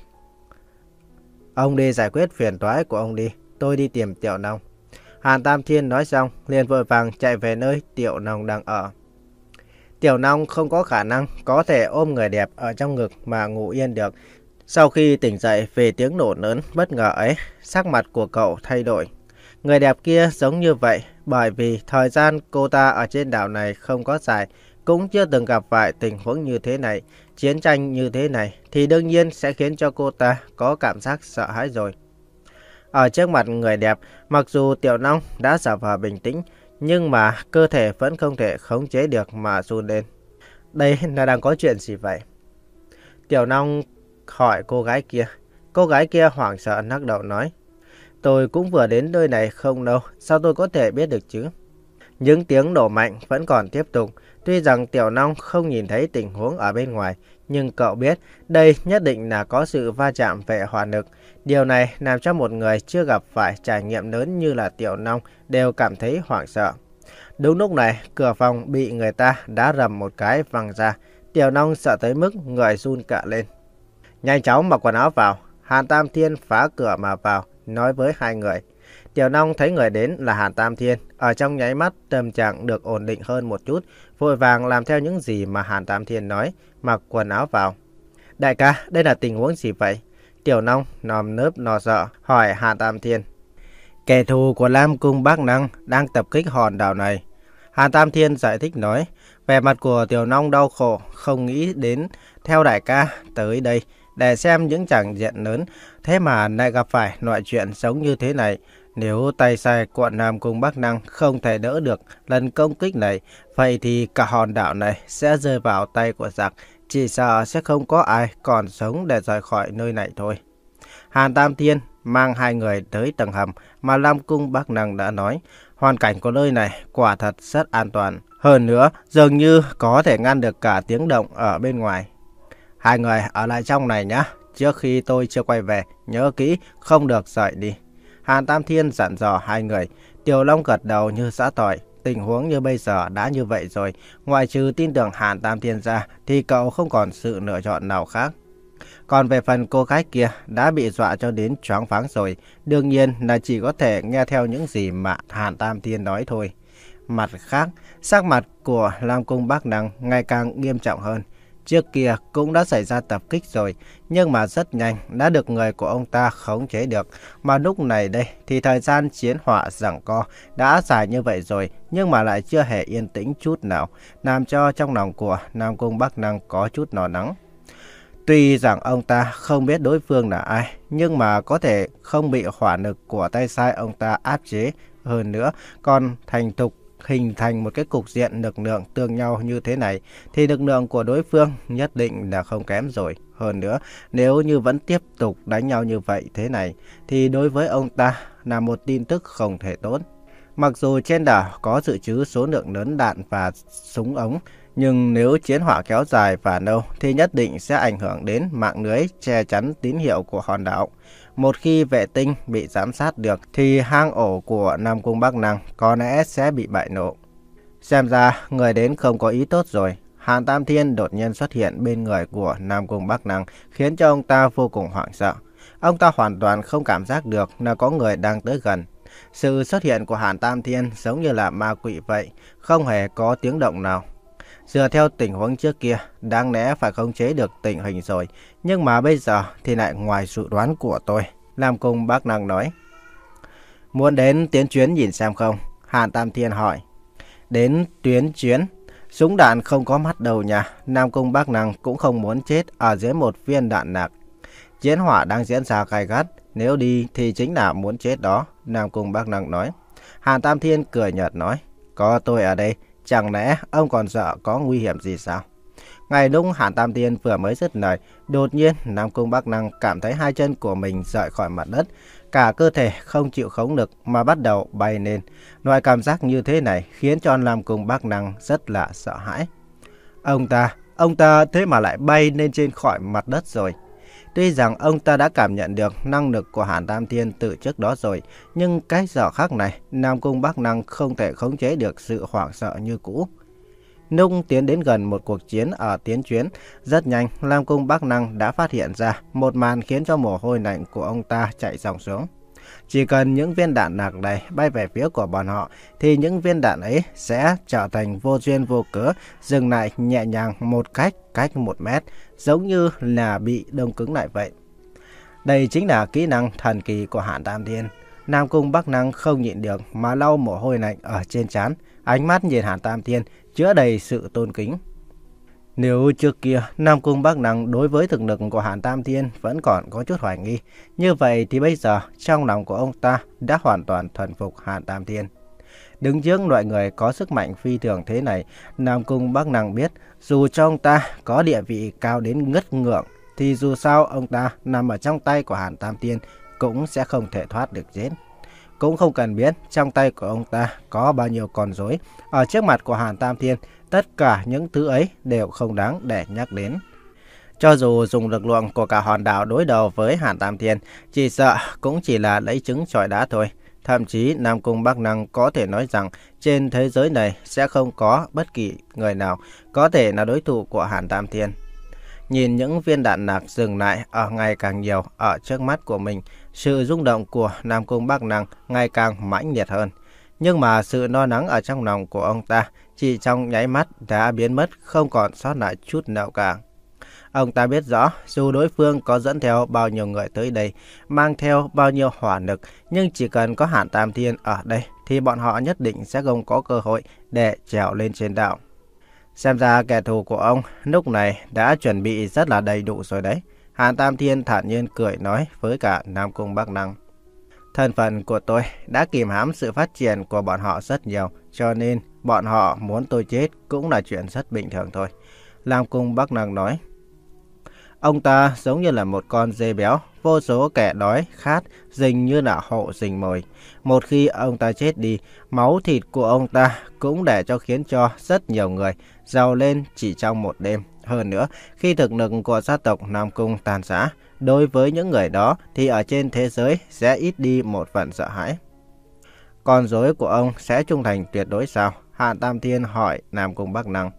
[SPEAKER 1] Ông đi giải quyết phiền toái của ông đi, tôi đi tìm Tiểu Long. Hàn Tam Thiên nói xong, liền vội vàng chạy về nơi Tiểu Long đang ở. Tiểu Long không có khả năng có thể ôm người đẹp ở trong ngực mà ngủ yên được. Sau khi tỉnh dậy về tiếng nổ lớn bất ngờ ấy, sắc mặt của cậu thay đổi. Người đẹp kia giống như vậy bởi vì thời gian cô ta ở trên đảo này không có dài, cũng chưa từng gặp phải tình huống như thế này, chiến tranh như thế này thì đương nhiên sẽ khiến cho cô ta có cảm giác sợ hãi rồi. Ở trước mặt người đẹp, mặc dù Tiểu Long đã giả vờ bình tĩnh, nhưng mà cơ thể vẫn không thể khống chế được mà run lên. Đây là đang có chuyện gì vậy? Tiểu Long hỏi cô gái kia. Cô gái kia hoảng sợ lắc đầu nói. Tôi cũng vừa đến nơi này không lâu, sao tôi có thể biết được chứ? Những tiếng nổ mạnh vẫn còn tiếp tục. Tuy rằng Tiểu Long không nhìn thấy tình huống ở bên ngoài, nhưng cậu biết đây nhất định là có sự va chạm về hỏa lực. Điều này làm cho một người chưa gặp phải trải nghiệm lớn như là Tiểu Long đều cảm thấy hoảng sợ. Đúng lúc này, cửa phòng bị người ta đá rầm một cái văng ra. Tiểu Long sợ tới mức người run cả lên. Nhanh chóng mặc quần áo vào. Hàn Tam Thiên phá cửa mà vào, nói với hai người. Tiểu Long thấy người đến là Hàn Tam Thiên, ở trong nháy mắt tâm trạng được ổn định hơn một chút, vội vàng làm theo những gì mà Hàn Tam Thiên nói, mặc quần áo vào. Đại ca, đây là tình huống gì vậy? Tiểu Long nòm nớp lo sợ hỏi Hàn Tam Thiên. Kẻ thù của Lam Cung Bác Năng đang tập kích hòn đảo này. Hàn Tam Thiên giải thích nói. Vẻ mặt của Tiểu Long đau khổ, không nghĩ đến theo đại ca tới đây để xem những chẳng diện lớn, thế mà lại gặp phải loại chuyện giống như thế này. Nếu tay sai của Nam Cung Bắc Năng không thể đỡ được lần công kích này, vậy thì cả hòn đảo này sẽ rơi vào tay của giặc, chỉ sợ sẽ không có ai còn sống để rời khỏi nơi này thôi. Hàn Tam Thiên mang hai người tới tầng hầm mà Nam Cung Bắc Năng đã nói. Hoàn cảnh của nơi này quả thật rất an toàn. Hơn nữa, dường như có thể ngăn được cả tiếng động ở bên ngoài. Hai người ở lại trong này nhé. Trước khi tôi chưa quay về, nhớ kỹ không được rời đi. Hàn Tam Thiên dặn dò hai người. Tiểu Long gật đầu như giã tỏi. Tình huống như bây giờ đã như vậy rồi. Ngoại trừ tin tưởng Hàn Tam Thiên ra thì cậu không còn sự lựa chọn nào khác. Còn về phần cô gái kia đã bị dọa cho đến choáng váng rồi. Đương nhiên là chỉ có thể nghe theo những gì mà Hàn Tam Thiên nói thôi. Mặt khác, sắc mặt của Lam Cung Bác Năng ngày càng nghiêm trọng hơn. Trước kia cũng đã xảy ra tập kích rồi, nhưng mà rất nhanh đã được người của ông ta khống chế được. Mà lúc này đây thì thời gian chiến hỏa giằng co đã dài như vậy rồi, nhưng mà lại chưa hề yên tĩnh chút nào, làm cho trong lòng của Nam Cung Bác Năng có chút lo lắng. Tuy rằng ông ta không biết đối phương là ai, nhưng mà có thể không bị hỏa lực của tay sai ông ta áp chế. Hơn nữa, còn thành thục hình thành một cái cục diện lực lượng tương nhau như thế này, thì lực lượng của đối phương nhất định là không kém rồi. Hơn nữa, nếu như vẫn tiếp tục đánh nhau như vậy thế này, thì đối với ông ta là một tin tức không thể tốt. Mặc dù trên đảo có dự trữ số lượng lớn đạn và súng ống, nhưng nếu chiến hỏa kéo dài và lâu thì nhất định sẽ ảnh hưởng đến mạng lưới che chắn tín hiệu của hòn đảo. Một khi vệ tinh bị giám sát được thì hang ổ của Nam Cung Bắc Năng có lẽ sẽ bị bại nổ. Xem ra người đến không có ý tốt rồi. Hàn Tam Thiên đột nhiên xuất hiện bên người của Nam Cung Bắc Năng khiến cho ông ta vô cùng hoảng sợ. Ông ta hoàn toàn không cảm giác được là có người đang tới gần. Sự xuất hiện của Hàn Tam Thiên giống như là ma quỷ vậy, không hề có tiếng động nào. Dựa theo tình huống trước kia, đáng lẽ phải khống chế được tình hình rồi, nhưng mà bây giờ thì lại ngoài dự đoán của tôi. Lam Cung Bác Năng nói. Muốn đến tiến chuyến nhìn xem không? Hàn Tam Thiên hỏi. Đến tuyến chuyến? Súng đạn không có mắt đầu nha. Nam Cung Bác Năng cũng không muốn chết ở dưới một viên đạn nạc. Chiến hỏa đang diễn ra gay gắt, nếu đi thì chính là muốn chết đó. Nam Cung Bác Năng nói. Hàn Tam Thiên cười nhợt nói. Có tôi ở đây, chẳng lẽ ông còn sợ có nguy hiểm gì sao? Ngay lúc Hàn Tam Thiên vừa mới dứt lời, đột nhiên Nam Cung Bác Năng cảm thấy hai chân của mình rời khỏi mặt đất. Cả cơ thể không chịu khống lực mà bắt đầu bay lên. Loại cảm giác như thế này khiến cho Nam Cung Bác Năng rất là sợ hãi. Ông ta, ông ta thế mà lại bay lên trên khỏi mặt đất rồi. Tuy rằng ông ta đã cảm nhận được năng lực của Hàn Tam Thiên từ trước đó rồi, nhưng cái giờ khắc này, Nam Cung Bác Năng không thể khống chế được sự hoảng sợ như cũ. Lúc tiến đến gần một cuộc chiến ở tiến chuyến, rất nhanh Nam Cung Bác Năng đã phát hiện ra một màn khiến cho mồ hôi lạnh của ông ta chạy dòng xuống. Chỉ cần những viên đạn nạc này bay về phía của bọn họ, thì những viên đạn ấy sẽ trở thành vô duyên vô cớ, dừng lại nhẹ nhàng một cách cách một mét, giống như là bị đông cứng lại vậy. Đây chính là kỹ năng thần kỳ của Hàn Tam Thiên. Nam Cung Bác Năng không nhịn được mà lau mồ hôi lạnh ở trên trán, ánh mắt nhìn Hàn Tam Thiên chứa đầy sự tôn kính. Nếu trước kia Nam Cung Bác Năng đối với thực lực của Hàn Tam Thiên vẫn còn có chút hoài nghi, như vậy thì bây giờ trong lòng của ông ta đã hoàn toàn thuần phục Hàn Tam Thiên. Đứng trước loại người có sức mạnh phi thường thế này, Nam Cung Bác Năng biết dù cho ông ta có địa vị cao đến ngất ngưỡng, thì dù sao ông ta nằm ở trong tay của Hàn Tam Thiên cũng sẽ không thể thoát được chết. cũng không cần biết trong tay của ông ta có bao nhiêu con rối. Ở trước mặt của Hàn Tam Thiên, tất cả những thứ ấy đều không đáng để nhắc đến. Cho dù dùng lực lượng của cả hòn đảo đối đầu với Hàn Tam Thiên, chỉ sợ cũng chỉ là lấy trứng chọi đá thôi. Thậm chí Nam Cung Bắc Năng có thể nói rằng trên thế giới này sẽ không có bất kỳ người nào có thể là đối thủ của Hàn Tam Thiên. Nhìn những viên đạn nạc dừng lại ở ngày càng nhiều ở trước mắt của mình, sự rung động của Nam Cung Bắc Năng ngày càng mãnh liệt hơn. Nhưng mà sự lo lắng ở trong lòng của ông ta chỉ trong nháy mắt đã biến mất, không còn sót lại chút nào cả. Ông ta biết rõ dù đối phương có dẫn theo bao nhiêu người tới đây, mang theo bao nhiêu hỏa lực, nhưng chỉ cần có Hàn Tam Thiên ở đây thì bọn họ nhất định sẽ không có cơ hội để trèo lên trên đảo. Xem ra kẻ thù của ông lúc này đã chuẩn bị rất là đầy đủ rồi đấy. Hàn Tam Thiên thản nhiên cười nói với cả Nam Cung Bắc Năng. Thân phận của tôi đã kìm hãm sự phát triển của bọn họ rất nhiều, cho nên bọn họ muốn tôi chết cũng là chuyện rất bình thường thôi. Nam Cung Bắc Năng nói. Ông ta giống như là một con dê béo, vô số kẻ đói, khát, rình như là hộ rình mồi. Một khi ông ta chết đi, máu thịt của ông ta cũng để cho khiến cho rất nhiều người giàu lên chỉ trong một đêm. Hơn nữa, khi thực lực của gia tộc Nam Cung tàn rã, đối với những người đó thì ở trên thế giới sẽ ít đi một phần sợ hãi. Con rối của ông sẽ trung thành tuyệt đối sao? Hàn Tam Thiên hỏi Nam Cung Bắc Năng.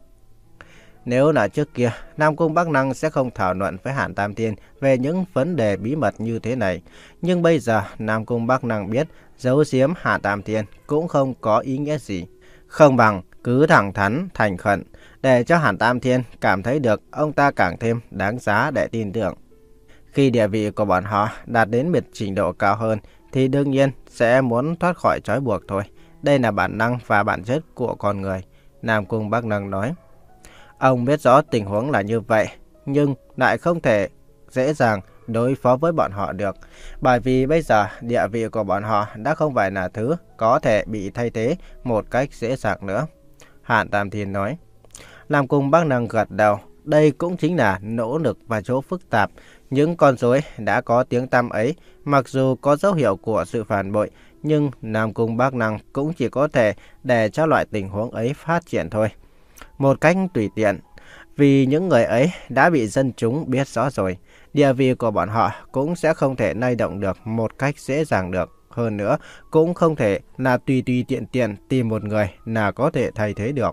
[SPEAKER 1] Nếu là trước kia, Nam Cung Bắc Năng sẽ không thảo luận với Hàn Tam Thiên về những vấn đề bí mật như thế này. Nhưng bây giờ, Nam Cung Bắc Năng biết giấu giếm Hàn Tam Thiên cũng không có ý nghĩa gì. Không bằng cứ thẳng thắn, thành khẩn, để cho Hàn Tam Thiên cảm thấy được ông ta càng thêm đáng giá để tin tưởng. Khi địa vị của bọn họ đạt đến một trình độ cao hơn, thì đương nhiên sẽ muốn thoát khỏi trói buộc thôi. Đây là bản năng và bản chất của con người, Nam Cung Bắc Năng nói. Ông biết rõ tình huống là như vậy, nhưng lại không thể dễ dàng đối phó với bọn họ được. Bởi vì bây giờ địa vị của bọn họ đã không phải là thứ có thể bị thay thế một cách dễ dàng nữa. Hàn Tam Thiên nói. Nam Cung Bắc Năng gật đầu. Đây cũng chính là nỗ lực và chỗ phức tạp. Những con rối đã có tiếng tăm ấy, mặc dù có dấu hiệu của sự phản bội, nhưng Nam Cung Bắc Năng cũng chỉ có thể để cho loại tình huống ấy phát triển thôi. Một cách tùy tiện, vì những người ấy đã bị dân chúng biết rõ rồi, địa vị của bọn họ cũng sẽ không thể lay động được một cách dễ dàng được. Hơn nữa, cũng không thể là tùy tùy tiện tiện tìm một người nào có thể thay thế được.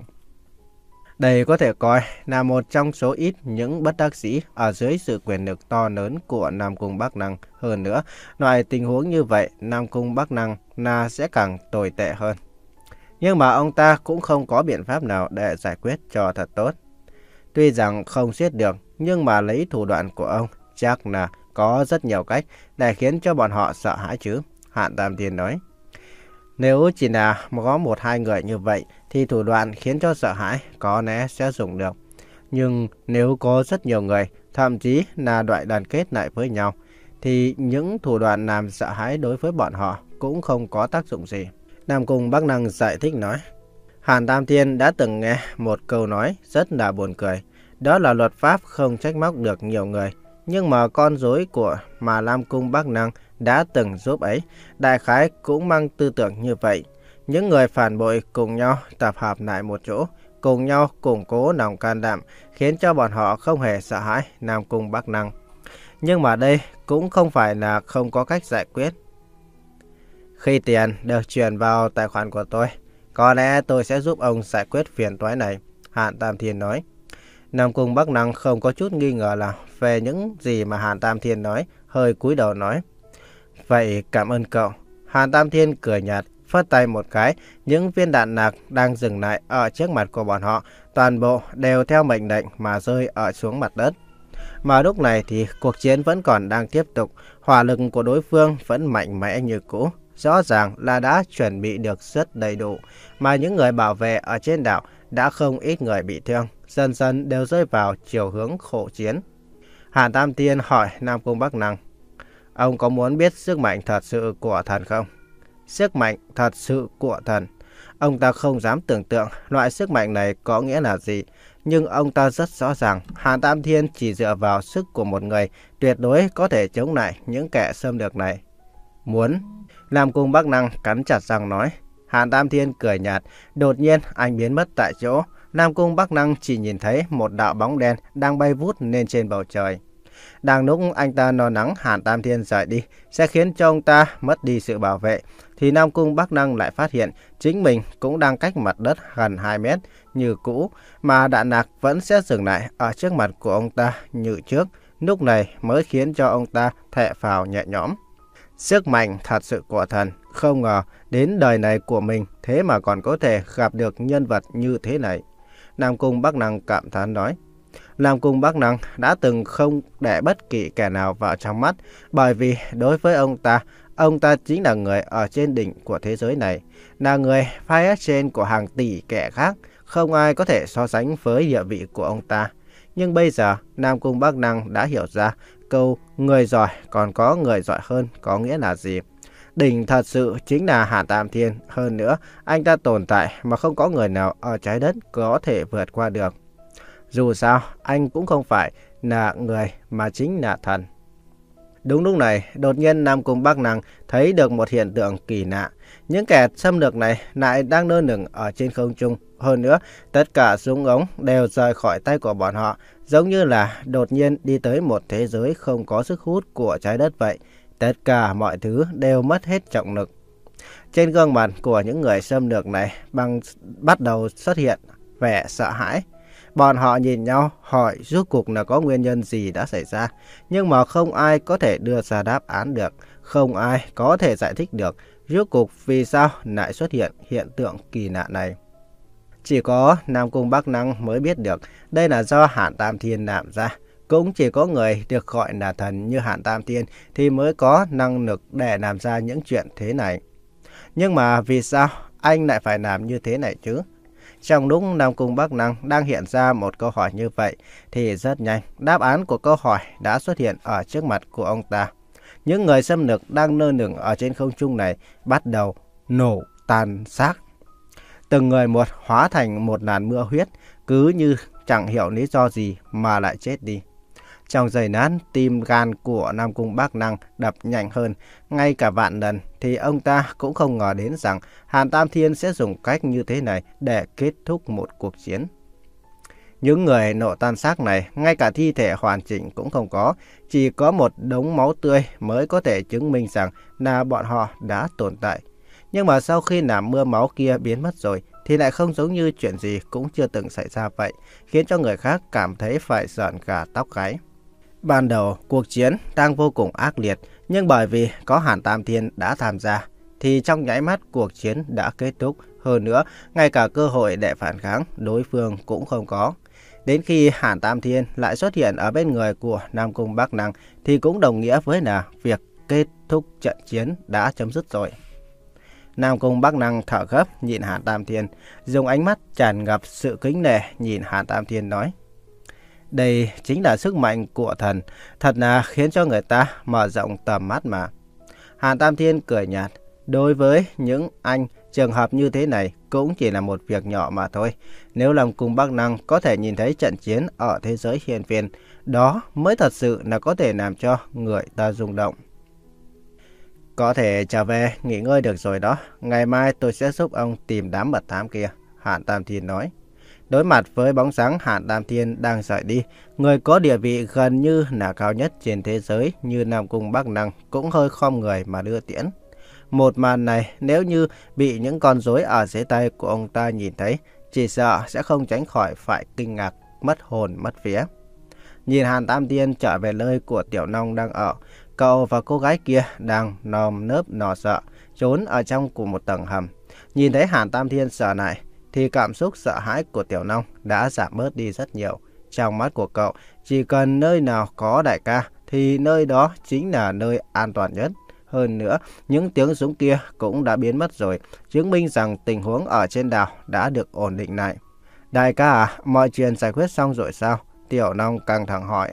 [SPEAKER 1] Đây có thể coi là một trong số ít những bất đắc dĩ ở dưới sự quyền lực to lớn của Nam Cung Bắc Năng. Hơn nữa, loại tình huống như vậy, Nam Cung Bắc Năng là sẽ càng tồi tệ hơn. Nhưng mà ông ta cũng không có biện pháp nào để giải quyết cho thật tốt. Tuy rằng không giết được, nhưng mà lấy thủ đoạn của ông chắc là có rất nhiều cách để khiến cho bọn họ sợ hãi chứ, Hàn Tam Thiên nói. Nếu chỉ là có một hai người như vậy thì thủ đoạn khiến cho sợ hãi có lẽ sẽ dùng được. Nhưng nếu có rất nhiều người, thậm chí là đội đoàn kết lại với nhau, thì những thủ đoạn làm sợ hãi đối với bọn họ cũng không có tác dụng gì. Nam Cung Bắc Năng giải thích nói. Hàn Tam Thiên đã từng nghe một câu nói rất là buồn cười. Đó là luật pháp không trách móc được nhiều người. Nhưng mà con rối của mà Nam Cung Bắc Năng đã từng giúp ấy, đại khái cũng mang tư tưởng như vậy. Những người phản bội cùng nhau tập hợp lại một chỗ, cùng nhau củng cố lòng can đảm, khiến cho bọn họ không hề sợ hãi Nam Cung Bắc Năng. Nhưng mà đây cũng không phải là không có cách giải quyết. Khi tiền được chuyển vào tài khoản của tôi, có lẽ tôi sẽ giúp ông giải quyết phiền toái này, Hàn Tam Thiên nói. Nam Cung Bắc Năng không có chút nghi ngờ là về những gì mà Hàn Tam Thiên nói, hơi cúi đầu nói. Vậy cảm ơn cậu. Hàn Tam Thiên cười nhạt, phất tay một cái, những viên đạn nạc đang dừng lại ở trước mặt của bọn họ, toàn bộ đều theo mệnh lệnh mà rơi ở xuống mặt đất. Mà lúc này thì cuộc chiến vẫn còn đang tiếp tục, hỏa lực của đối phương vẫn mạnh mẽ như cũ. Rõ ràng là đã chuẩn bị được rất đầy đủ, mà những người bảo vệ ở trên đảo đã không ít người bị thương, dần dần đều rơi vào chiều hướng khổ chiến. Hàn Tam Thiên hỏi Nam Cung Bắc Năng, ông có muốn biết sức mạnh thật sự của thần không? Sức mạnh thật sự của thần. Ông ta không dám tưởng tượng loại sức mạnh này có nghĩa là gì, nhưng ông ta rất rõ ràng Hàn Tam Thiên chỉ dựa vào sức của một người tuyệt đối có thể chống lại những kẻ xâm lược này. Muốn? Nam Cung Bắc Năng cắn chặt răng nói. Hàn Tam Thiên cười nhạt, đột nhiên anh biến mất tại chỗ. Nam Cung Bắc Năng chỉ nhìn thấy một đạo bóng đen đang bay vút lên trên bầu trời. Đang lúc anh ta lo lắng Hàn Tam Thiên rời đi sẽ khiến cho ông ta mất đi sự bảo vệ, thì Nam Cung Bắc Năng lại phát hiện chính mình cũng đang cách mặt đất gần hai mét như cũ, mà đạn nạc vẫn sẽ dừng lại ở trước mặt của ông ta như trước. Lúc này mới khiến cho ông ta thở phào nhẹ nhõm. Sức mạnh thật sự của thần, không ngờ đến đời này của mình thế mà còn có thể gặp được nhân vật như thế này. Nam Cung Bắc Năng cảm thán nói. Nam Cung Bắc Năng đã từng không để bất kỳ kẻ nào vào trong mắt, bởi vì đối với ông ta, ông ta chính là người ở trên đỉnh của thế giới này, là người phái trên của hàng tỷ kẻ khác, không ai có thể so sánh với địa vị của ông ta. Nhưng bây giờ, Nam Cung Bắc Năng đã hiểu ra câu người giỏi còn có người giỏi hơn có nghĩa là gì. Đỉnh thật sự chính là Hàn Tam Thiên, hơn nữa, anh ta tồn tại mà không có người nào ở trái đất có thể vượt qua được. Dù sao, anh cũng không phải là người mà chính là thần. Đúng lúc này, đột nhiên Nam Cung Bắc Năng thấy được một hiện tượng kỳ lạ. Những kẻ xâm lược này lại đang lơ lửng ở trên không trung. Hơn nữa, tất cả súng ống đều rời khỏi tay của bọn họ, giống như là đột nhiên đi tới một thế giới không có sức hút của trái đất vậy. Tất cả mọi thứ đều mất hết trọng lực. Trên gương mặt của những người xâm lược này bằng bắt đầu xuất hiện vẻ sợ hãi. Bọn họ nhìn nhau hỏi rốt cuộc là có nguyên nhân gì đã xảy ra, nhưng mà không ai có thể đưa ra đáp án được, không ai có thể giải thích được rốt cuộc vì sao lại xuất hiện hiện tượng kỳ lạ này. Chỉ có Nam Cung Bắc Năng mới biết được đây là do Hàn Tam Thiên làm ra. Cũng chỉ có người được gọi là thần như Hàn Tam Thiên thì mới có năng lực để làm ra những chuyện thế này. Nhưng mà vì sao anh lại phải làm như thế này chứ? Trong lúc Nam Cung Bắc Năng đang hiện ra một câu hỏi như vậy, thì rất nhanh, đáp án của câu hỏi đã xuất hiện ở trước mặt của ông ta. Những người xâm lược đang lơ lửng ở trên không trung này bắt đầu nổ tan xác. Từng người một hóa thành một làn mưa huyết, cứ như chẳng hiểu lý do gì mà lại chết đi. Trong giây lát, tim gan của Nam Cung Bắc Năng đập nhanh hơn, ngay cả vạn lần thì ông ta cũng không ngờ đến rằng Hàn Tam Thiên sẽ dùng cách như thế này để kết thúc một cuộc chiến. Những người nổ tan xác này, ngay cả thi thể hoàn chỉnh cũng không có, chỉ có một đống máu tươi mới có thể chứng minh rằng là bọn họ đã tồn tại. Nhưng mà sau khi làm mưa máu kia biến mất rồi, thì lại không giống như chuyện gì cũng chưa từng xảy ra vậy, khiến cho người khác cảm thấy phải rợn cả tóc gáy. Ban đầu, cuộc chiến đang vô cùng ác liệt, nhưng bởi vì có Hàn Tam Thiên đã tham gia, thì trong nháy mắt cuộc chiến đã kết thúc. Hơn nữa, ngay cả cơ hội để phản kháng đối phương cũng không có. Đến khi Hàn Tam Thiên lại xuất hiện ở bên người của Nam Cung Bắc Năng, thì cũng đồng nghĩa với là việc kết thúc trận chiến đã chấm dứt rồi. Nam Cung Bắc Năng thở gấp nhìn Hàn Tam Thiên, dùng ánh mắt tràn ngập sự kính nể nhìn Hàn Tam Thiên nói. Đây chính là sức mạnh của thần, thật là khiến cho người ta mở rộng tầm mắt mà. Hàn Tam Thiên cười nhạt, đối với những anh, trường hợp như thế này cũng chỉ là một việc nhỏ mà thôi. Nếu Nam Cung Bắc Năng có thể nhìn thấy trận chiến ở thế giới hiên viên, đó mới thật sự là có thể làm cho người ta rung động. Có thể trở về nghỉ ngơi được rồi đó, ngày mai tôi sẽ giúp ông tìm đám mật thám kia, Hàn Tam Thiên nói. Đối mặt với bóng dáng Hàn Tam Thiên đang rời đi, người có địa vị gần như là cao nhất trên thế giới như Nam Cung Bắc Năng cũng hơi khom người mà đưa tiễn. Một màn này nếu như bị những con rối ở dưới tay của ông ta nhìn thấy, chỉ sợ sẽ không tránh khỏi phải kinh ngạc, mất hồn mất vía. Nhìn Hàn Tam Thiên trở về nơi của Tiểu Long đang ở, cậu và cô gái kia đang nơm nớp lo sợ, trốn ở trong của một tầng hầm. Nhìn thấy Hàn Tam Thiên sợ này, thì cảm xúc sợ hãi của Tiểu Long đã giảm bớt đi rất nhiều. Trong mắt của cậu, chỉ cần nơi nào có đại ca, thì nơi đó chính là nơi an toàn nhất. Hơn nữa, những tiếng súng kia cũng đã biến mất rồi, chứng minh rằng tình huống ở trên đảo đã được ổn định lại. Đại ca à, mọi chuyện giải quyết xong rồi sao? Tiểu Long căng thẳng hỏi.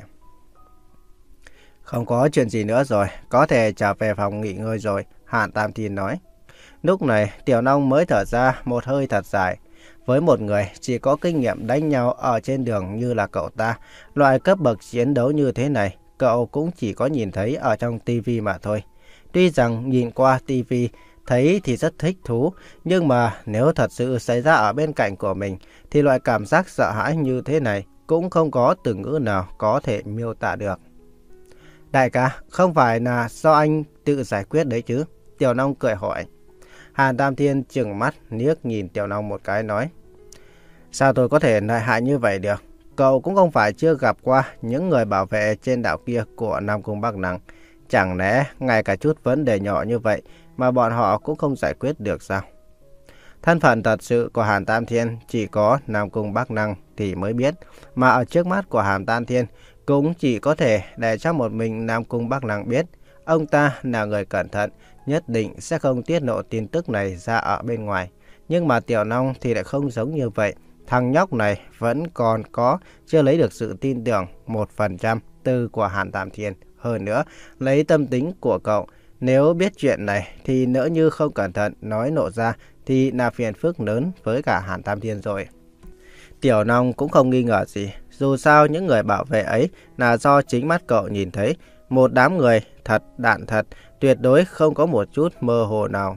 [SPEAKER 1] Không có chuyện gì nữa rồi, có thể trở về phòng nghỉ ngơi rồi, Hàn Tam Thiên nói. Lúc này, Tiểu Long mới thở ra một hơi thật dài. Với một người chỉ có kinh nghiệm đánh nhau ở trên đường như là cậu ta, loại cấp bậc chiến đấu như thế này, cậu cũng chỉ có nhìn thấy ở trong tivi mà thôi. Tuy rằng nhìn qua tivi thấy thì rất thích thú, nhưng mà nếu thật sự xảy ra ở bên cạnh của mình thì loại cảm giác sợ hãi như thế này cũng không có từ ngữ nào có thể miêu tả được. Đại ca, không phải là do anh tự giải quyết đấy chứ? Tiểu Long cười hỏi. Hàn Tam Thiên trừng mắt liếc nhìn Tiểu Long một cái nói. Sao tôi có thể lợi hại như vậy được? Cậu cũng không phải chưa gặp qua những người bảo vệ trên đảo kia của Nam Cung Bắc Năng. Chẳng lẽ ngay cả chút vấn đề nhỏ như vậy mà bọn họ cũng không giải quyết được sao? Thân phận thật sự của Hàn Tam Thiên chỉ có Nam Cung Bắc Năng thì mới biết. Mà ở trước mắt của Hàn Tam Thiên cũng chỉ có thể để cho một mình Nam Cung Bắc Năng biết. Ông ta là người cẩn thận, nhất định sẽ không tiết lộ tin tức này ra ở bên ngoài. Nhưng mà Tiểu Long thì lại không giống như vậy. Thằng nhóc này vẫn còn có chưa lấy được sự tin tưởng một phần trăm từ của Hàn Tam Thiên. Hơn nữa, lấy tâm tính của cậu, nếu biết chuyện này thì nỡ như không cẩn thận nói nộ ra thì là phiền phức lớn với cả Hàn Tam Thiên rồi. Tiểu Long cũng không nghi ngờ gì. Dù sao những người bảo vệ ấy là do chính mắt cậu nhìn thấy. Một đám người thật đạn thật, tuyệt đối không có một chút mơ hồ nào.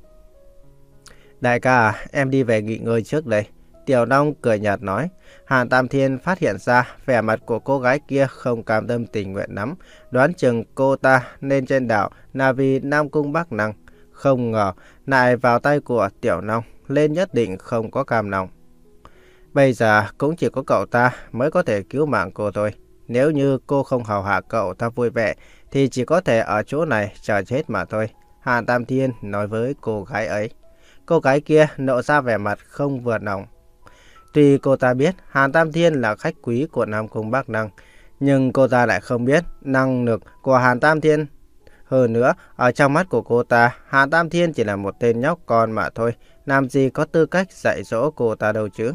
[SPEAKER 1] Đại ca à, em đi về nghỉ ngơi trước đây. Tiểu Long cười nhạt nói. Hàn Tam Thiên phát hiện ra vẻ mặt của cô gái kia không cam tâm tình nguyện lắm. Đoán chừng cô ta lên trên đảo là vì Nam Cung Bắc Năng. Không ngờ lại vào tay của Tiểu Long, lên nhất định không có cam lòng. Bây giờ cũng chỉ có cậu ta mới có thể cứu mạng cô thôi. Nếu như cô không hầu hạ cậu ta vui vẻ thì chỉ có thể ở chỗ này chờ chết mà thôi. Hàn Tam Thiên nói với cô gái ấy. Cô gái kia lộ ra vẻ mặt không vừa lòng. Tuy cô ta biết Hàn Tam Thiên là khách quý của Nam Cung Bắc Năng, nhưng cô ta lại không biết năng lực của Hàn Tam Thiên. Hơn nữa, ở trong mắt của cô ta, Hàn Tam Thiên chỉ là một tên nhóc con mà thôi, làm gì có tư cách dạy dỗ cô ta đâu chứ.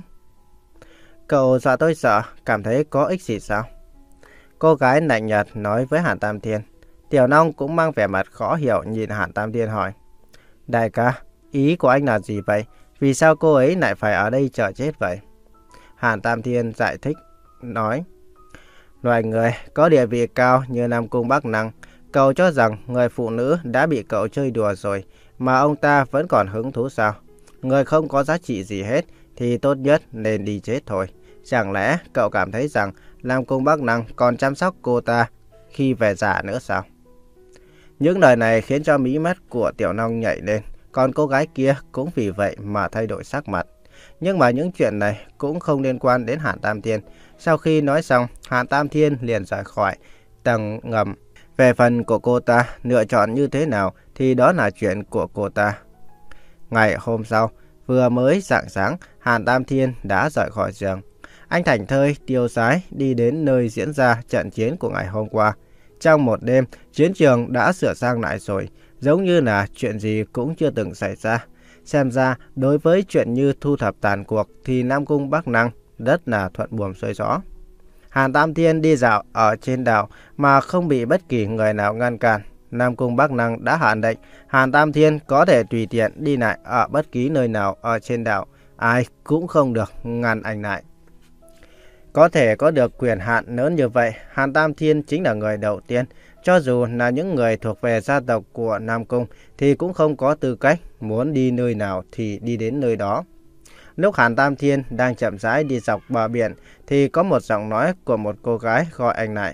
[SPEAKER 1] Cậu dọa tôi sợ, cảm thấy có ích gì sao? Cô gái lạnh nhạt nói với Hàn Tam Thiên. Tiểu Long cũng mang vẻ mặt khó hiểu nhìn Hàn Tam Thiên hỏi. Đại ca, ý của anh là gì vậy? Vì sao cô ấy lại phải ở đây chờ chết vậy? Hàn Tam Thiên giải thích, nói. Loài người có địa vị cao như Nam Cung Bắc Năng, cậu cho rằng người phụ nữ đã bị cậu chơi đùa rồi, mà ông ta vẫn còn hứng thú sao? Người không có giá trị gì hết, thì tốt nhất nên đi chết thôi. Chẳng lẽ cậu cảm thấy rằng Nam Cung Bắc Năng còn chăm sóc cô ta khi về già nữa sao? Những lời này khiến cho mí mắt của Tiểu Long nhảy lên, còn cô gái kia cũng vì vậy mà thay đổi sắc mặt. Nhưng mà những chuyện này cũng không liên quan đến Hàn Tam Thiên. Sau khi nói xong, Hàn Tam Thiên liền rời khỏi tầng ngầm. Về phần của cô ta lựa chọn như thế nào thì đó là chuyện của cô ta. Ngày hôm sau, vừa mới rạng sáng, Hàn Tam Thiên đã rời khỏi giường. Anh thảnh thơi tiêu sái đi đến nơi diễn ra trận chiến của ngày hôm qua. Trong một đêm, chiến trường đã sửa sang lại rồi, giống như là chuyện gì cũng chưa từng xảy ra. Xem ra, đối với chuyện như thu thập tàn cuộc thì Nam Cung Bắc Năng rất là thuận buồm xuôi gió. Hàn Tam Thiên đi dạo ở trên đảo mà không bị bất kỳ người nào ngăn cản. Nam Cung Bắc Năng đã hạ lệnh Hàn Tam Thiên có thể tùy tiện đi lại ở bất kỳ nơi nào ở trên đảo. Ai cũng không được ngăn anh lại. Có thể có được quyền hạn lớn như vậy, Hàn Tam Thiên chính là người đầu tiên. Cho dù là những người thuộc về gia tộc của Nam Cung thì cũng không có tư cách muốn đi nơi nào thì đi đến nơi đó. Lúc Hàn Tam Thiên đang chậm rãi đi dọc bờ biển thì có một giọng nói của một cô gái gọi anh lại.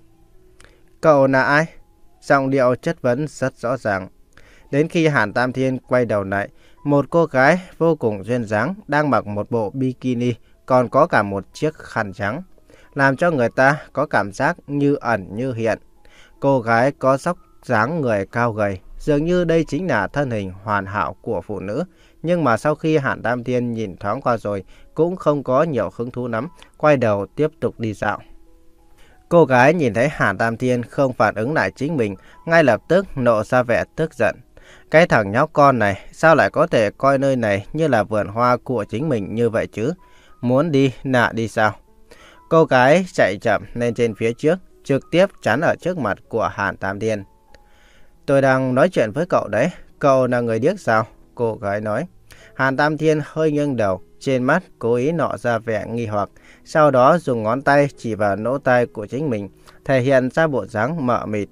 [SPEAKER 1] Cậu là ai? Giọng điệu chất vấn rất rõ ràng. Đến khi Hàn Tam Thiên quay đầu lại, một cô gái vô cùng duyên dáng đang mặc một bộ bikini, còn có cả một chiếc khăn trắng, làm cho người ta có cảm giác như ẩn như hiện. Cô gái có dốc dáng người cao gầy, dường như đây chính là thân hình hoàn hảo của phụ nữ. Nhưng mà sau khi Hàn Tam Thiên nhìn thoáng qua rồi, cũng không có nhiều hứng thú lắm, quay đầu tiếp tục đi dạo. Cô gái nhìn thấy Hàn Tam Thiên không phản ứng lại chính mình, ngay lập tức nộ ra vẻ tức giận. Cái thằng nhóc con này sao lại có thể coi nơi này như là vườn hoa của chính mình như vậy chứ? Muốn đi nạ đi sao? Cô gái chạy chậm lên trên phía trước, trực tiếp chắn ở trước mặt của Hàn Tam Thiên. Tôi đang nói chuyện với cậu đấy, cậu là người điếc sao? Cô gái nói. Hàn Tam Thiên hơi nghiêng đầu, trên mắt cố ý nọ ra vẻ nghi hoặc, sau đó dùng ngón tay chỉ vào lỗ tai của chính mình, thể hiện ra bộ dáng mờ mịt.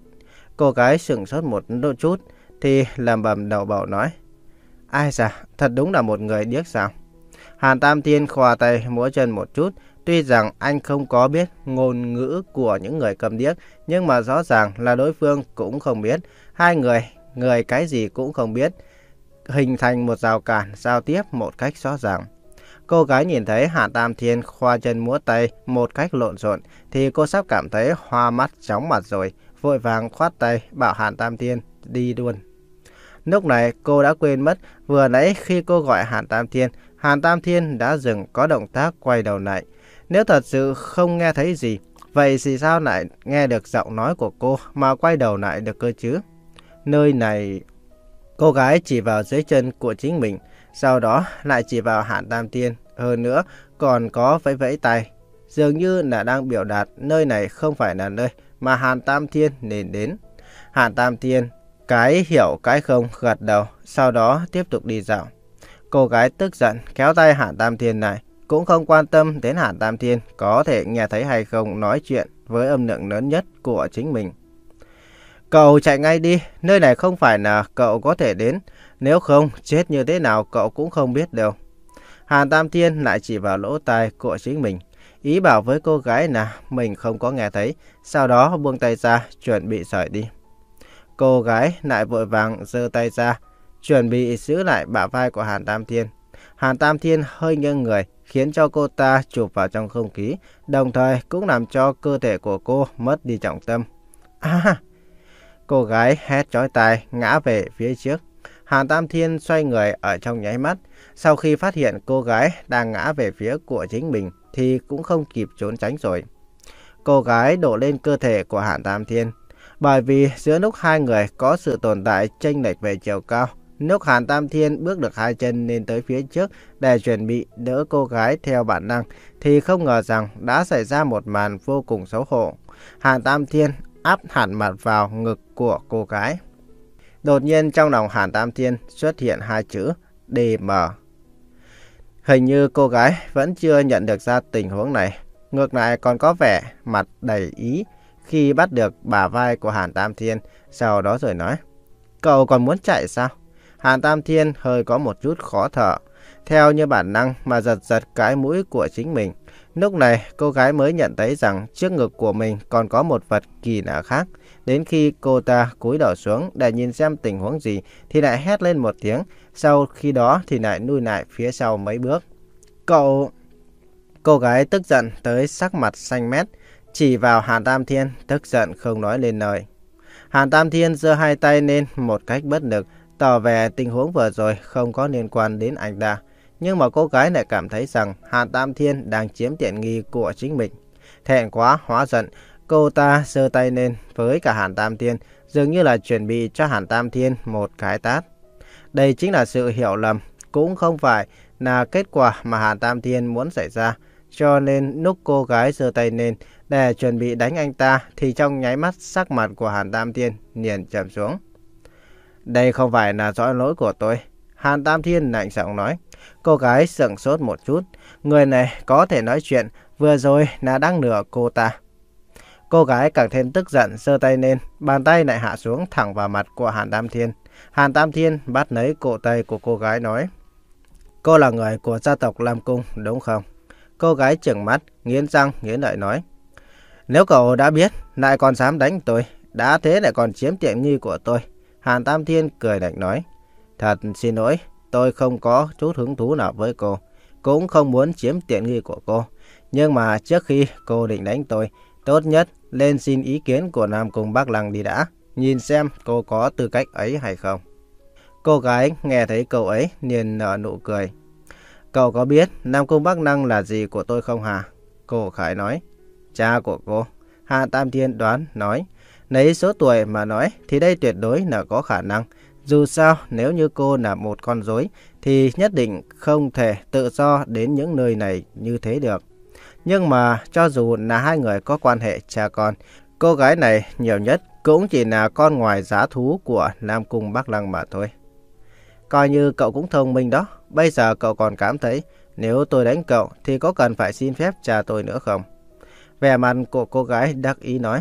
[SPEAKER 1] Cô gái sững sốt một chút thì lẩm bẩm đầu bầu nói. Ai da, thật đúng là một người điếc sao. Hàn Tam Thiên khoa tay múa chân một chút. Tuy rằng anh không có biết ngôn ngữ của những người cầm điếc, nhưng mà rõ ràng là đối phương cũng không biết. Hai người, người cái gì cũng không biết, hình thành một rào cản giao tiếp một cách rõ ràng. Cô gái nhìn thấy Hàn Tam Thiên khoa chân múa tay một cách lộn xộn thì cô sắp cảm thấy hoa mắt chóng mặt rồi, vội vàng khoát tay bảo Hàn Tam Thiên đi luôn. Lúc này cô đã quên mất vừa nãy khi cô gọi Hàn Tam Thiên, Hàn Tam Thiên đã dừng có động tác quay đầu lại. Nếu thật sự không nghe thấy gì, vậy thì sao lại nghe được giọng nói của cô mà quay đầu lại được cơ chứ? Nơi này... Cô gái chỉ vào dưới chân của chính mình, sau đó lại chỉ vào Hàn Tam Thiên, hơn nữa còn có vẫy vẫy tay. Dường như là đang biểu đạt nơi này không phải là nơi mà Hàn Tam Thiên nên đến. Hàn Tam Thiên cái hiểu cái không gật đầu, sau đó tiếp tục đi dạo. Cô gái tức giận kéo tay Hàn Tam Thiên này, cũng không quan tâm đến Hàn Tam Thiên có thể nghe thấy hay không nói chuyện với âm lượng lớn nhất của chính mình. Cậu chạy ngay đi, nơi này không phải là cậu có thể đến, nếu không chết như thế nào cậu cũng không biết đâu. Hàn Tam Thiên lại chỉ vào lỗ tai của chính mình, ý bảo với cô gái là mình không có nghe thấy, sau đó buông tay ra chuẩn bị rời đi. Cô gái lại vội vàng giơ tay ra, chuẩn bị giữ lại bả vai của Hàn Tam Thiên. Hàn Tam Thiên hơi nghiêng người, khiến cho cô ta chụp vào trong không khí, đồng thời cũng làm cho cơ thể của cô mất đi trọng tâm. À! Cô gái hét chói tai ngã về phía trước. Hàn Tam Thiên xoay người ở trong nháy mắt. Sau khi phát hiện cô gái đang ngã về phía của chính mình thì cũng không kịp trốn tránh rồi. Cô gái đổ lên cơ thể của Hàn Tam Thiên. Bởi vì giữa lúc hai người có sự tồn tại chênh lệch về chiều cao, lúc Hàn Tam Thiên bước được hai chân lên tới phía trước để chuẩn bị đỡ cô gái theo bản năng, thì không ngờ rằng đã xảy ra một màn vô cùng xấu hổ. Hàn Tam Thiên áp hẳn mặt vào ngực của cô gái. Đột nhiên trong lòng Hàn Tam Thiên xuất hiện hai chữ đê em. Hình như cô gái vẫn chưa nhận được ra tình huống này, ngược lại còn có vẻ mặt đầy ý khi bắt được bả vai của Hàn Tam Thiên, sau đó rồi nói: Cậu còn muốn chạy sao? Hàn Tam Thiên hơi có một chút khó thở, theo như bản năng mà giật giật cái mũi của chính mình. Lúc này cô gái mới nhận thấy rằng trước ngực của mình còn có một vật kỳ lạ khác. Đến khi cô ta cúi đầu xuống để nhìn xem tình huống gì thì lại hét lên một tiếng. Sau khi đó thì lại lui lại phía sau mấy bước. Cậu... Cô gái tức giận tới sắc mặt xanh mét, chỉ vào Hàn Tam Thiên, tức giận không nói lên lời. Hàn Tam Thiên giơ hai tay lên một cách bất lực, tỏ vẻ tình huống vừa rồi không có liên quan đến anh ta. Nhưng mà cô gái lại cảm thấy rằng Hàn Tam Thiên đang chiếm tiện nghi của chính mình. Thẹn quá hóa giận, cô ta giơ tay lên với cả Hàn Tam Thiên, dường như là chuẩn bị cho Hàn Tam Thiên một cái tát. Đây chính là sự hiểu lầm, cũng không phải là kết quả mà Hàn Tam Thiên muốn xảy ra. Cho nên lúc cô gái giơ tay lên để chuẩn bị đánh anh ta thì trong nháy mắt sắc mặt của Hàn Tam Thiên liền trầm xuống. Đây không phải là do lỗi của tôi, Hàn Tam Thiên lạnh giọng nói. Cô gái sững sốt một chút, người này có thể nói chuyện, vừa rồi là đang lừa cô ta. Cô gái càng thêm tức giận giơ tay lên, bàn tay lại hạ xuống thẳng vào mặt của Hàn Tam Thiên. Hàn Tam Thiên bắt lấy cổ tay của cô gái nói: Cô là người của gia tộc Lam Cung đúng không? Cô gái trừng mắt, nghiến răng nghiến lợi nói: Nếu cậu đã biết, lại còn dám đánh tôi, đã thế lại còn chiếm tiện nghi của tôi. Hàn Tam Thiên cười lạnh nói: Thật xin lỗi, tôi không có chút hứng thú nào với cô, cũng không muốn chiếm tiện nghi của cô. Nhưng mà trước khi cô định đánh tôi, tốt nhất lên xin ý kiến của Nam Cung Bắc Lăng đi đã, nhìn xem cô có tư cách ấy hay không. Cô gái nghe thấy câu ấy liền nở nụ cười. Cậu có biết Nam Cung Bắc Lăng là gì của tôi không hả? Cô Khải nói. Cha của cô. Hàn Tam Thiên đoán nói. Lấy số tuổi mà nói thì đây tuyệt đối là có khả năng. Dù sao nếu như cô là một con rối thì nhất định không thể tự do đến những nơi này như thế được. Nhưng mà cho dù là hai người có quan hệ cha con, cô gái này nhiều nhất cũng chỉ là con ngoài giá thú của Nam Cung Bắc Lăng mà thôi. Coi như cậu cũng thông minh đó. Bây giờ cậu còn cảm thấy nếu tôi đánh cậu thì có cần phải xin phép cha tôi nữa không? Vẻ mặt của cô gái đắc ý nói.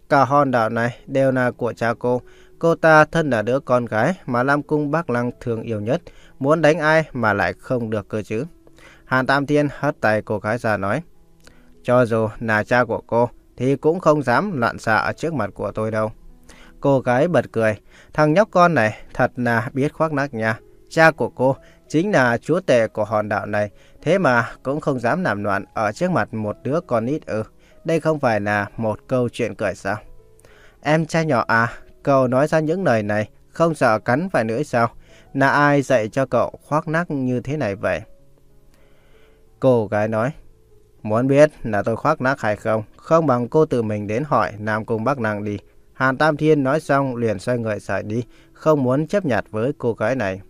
[SPEAKER 1] Cả hòn đảo này đều là của cha cô. Cô ta thân là đứa con gái mà Nam Cung Bắc Lăng thương yêu nhất. Muốn đánh ai mà lại không được cơ chứ? Hàn Tam Thiên hất tay cô gái ra nói. Cho dù là cha của cô thì cũng không dám loạn xạ ở trước mặt của tôi đâu. Cô gái bật cười. Thằng nhóc con này thật là biết khoác lác nha. Cha của cô chính là chúa tể của hòn đảo này. Thế mà cũng không dám làm loạn ở trước mặt một đứa con nít ư? Đây không phải là một câu chuyện cười sao? Em trai nhỏ à, cậu nói ra những lời này không sợ cắn phải lưỡi sao? Là ai dạy cho cậu khoác lác như thế này vậy? Cô gái nói. Muốn biết là tôi khoác lác hay không? Không bằng cô tự mình đến hỏi Nam Cung Bắc Lăng đi. Hàn Tam Thiên nói xong liền xoay người rời đi, không muốn chấp nhặt với cô gái này.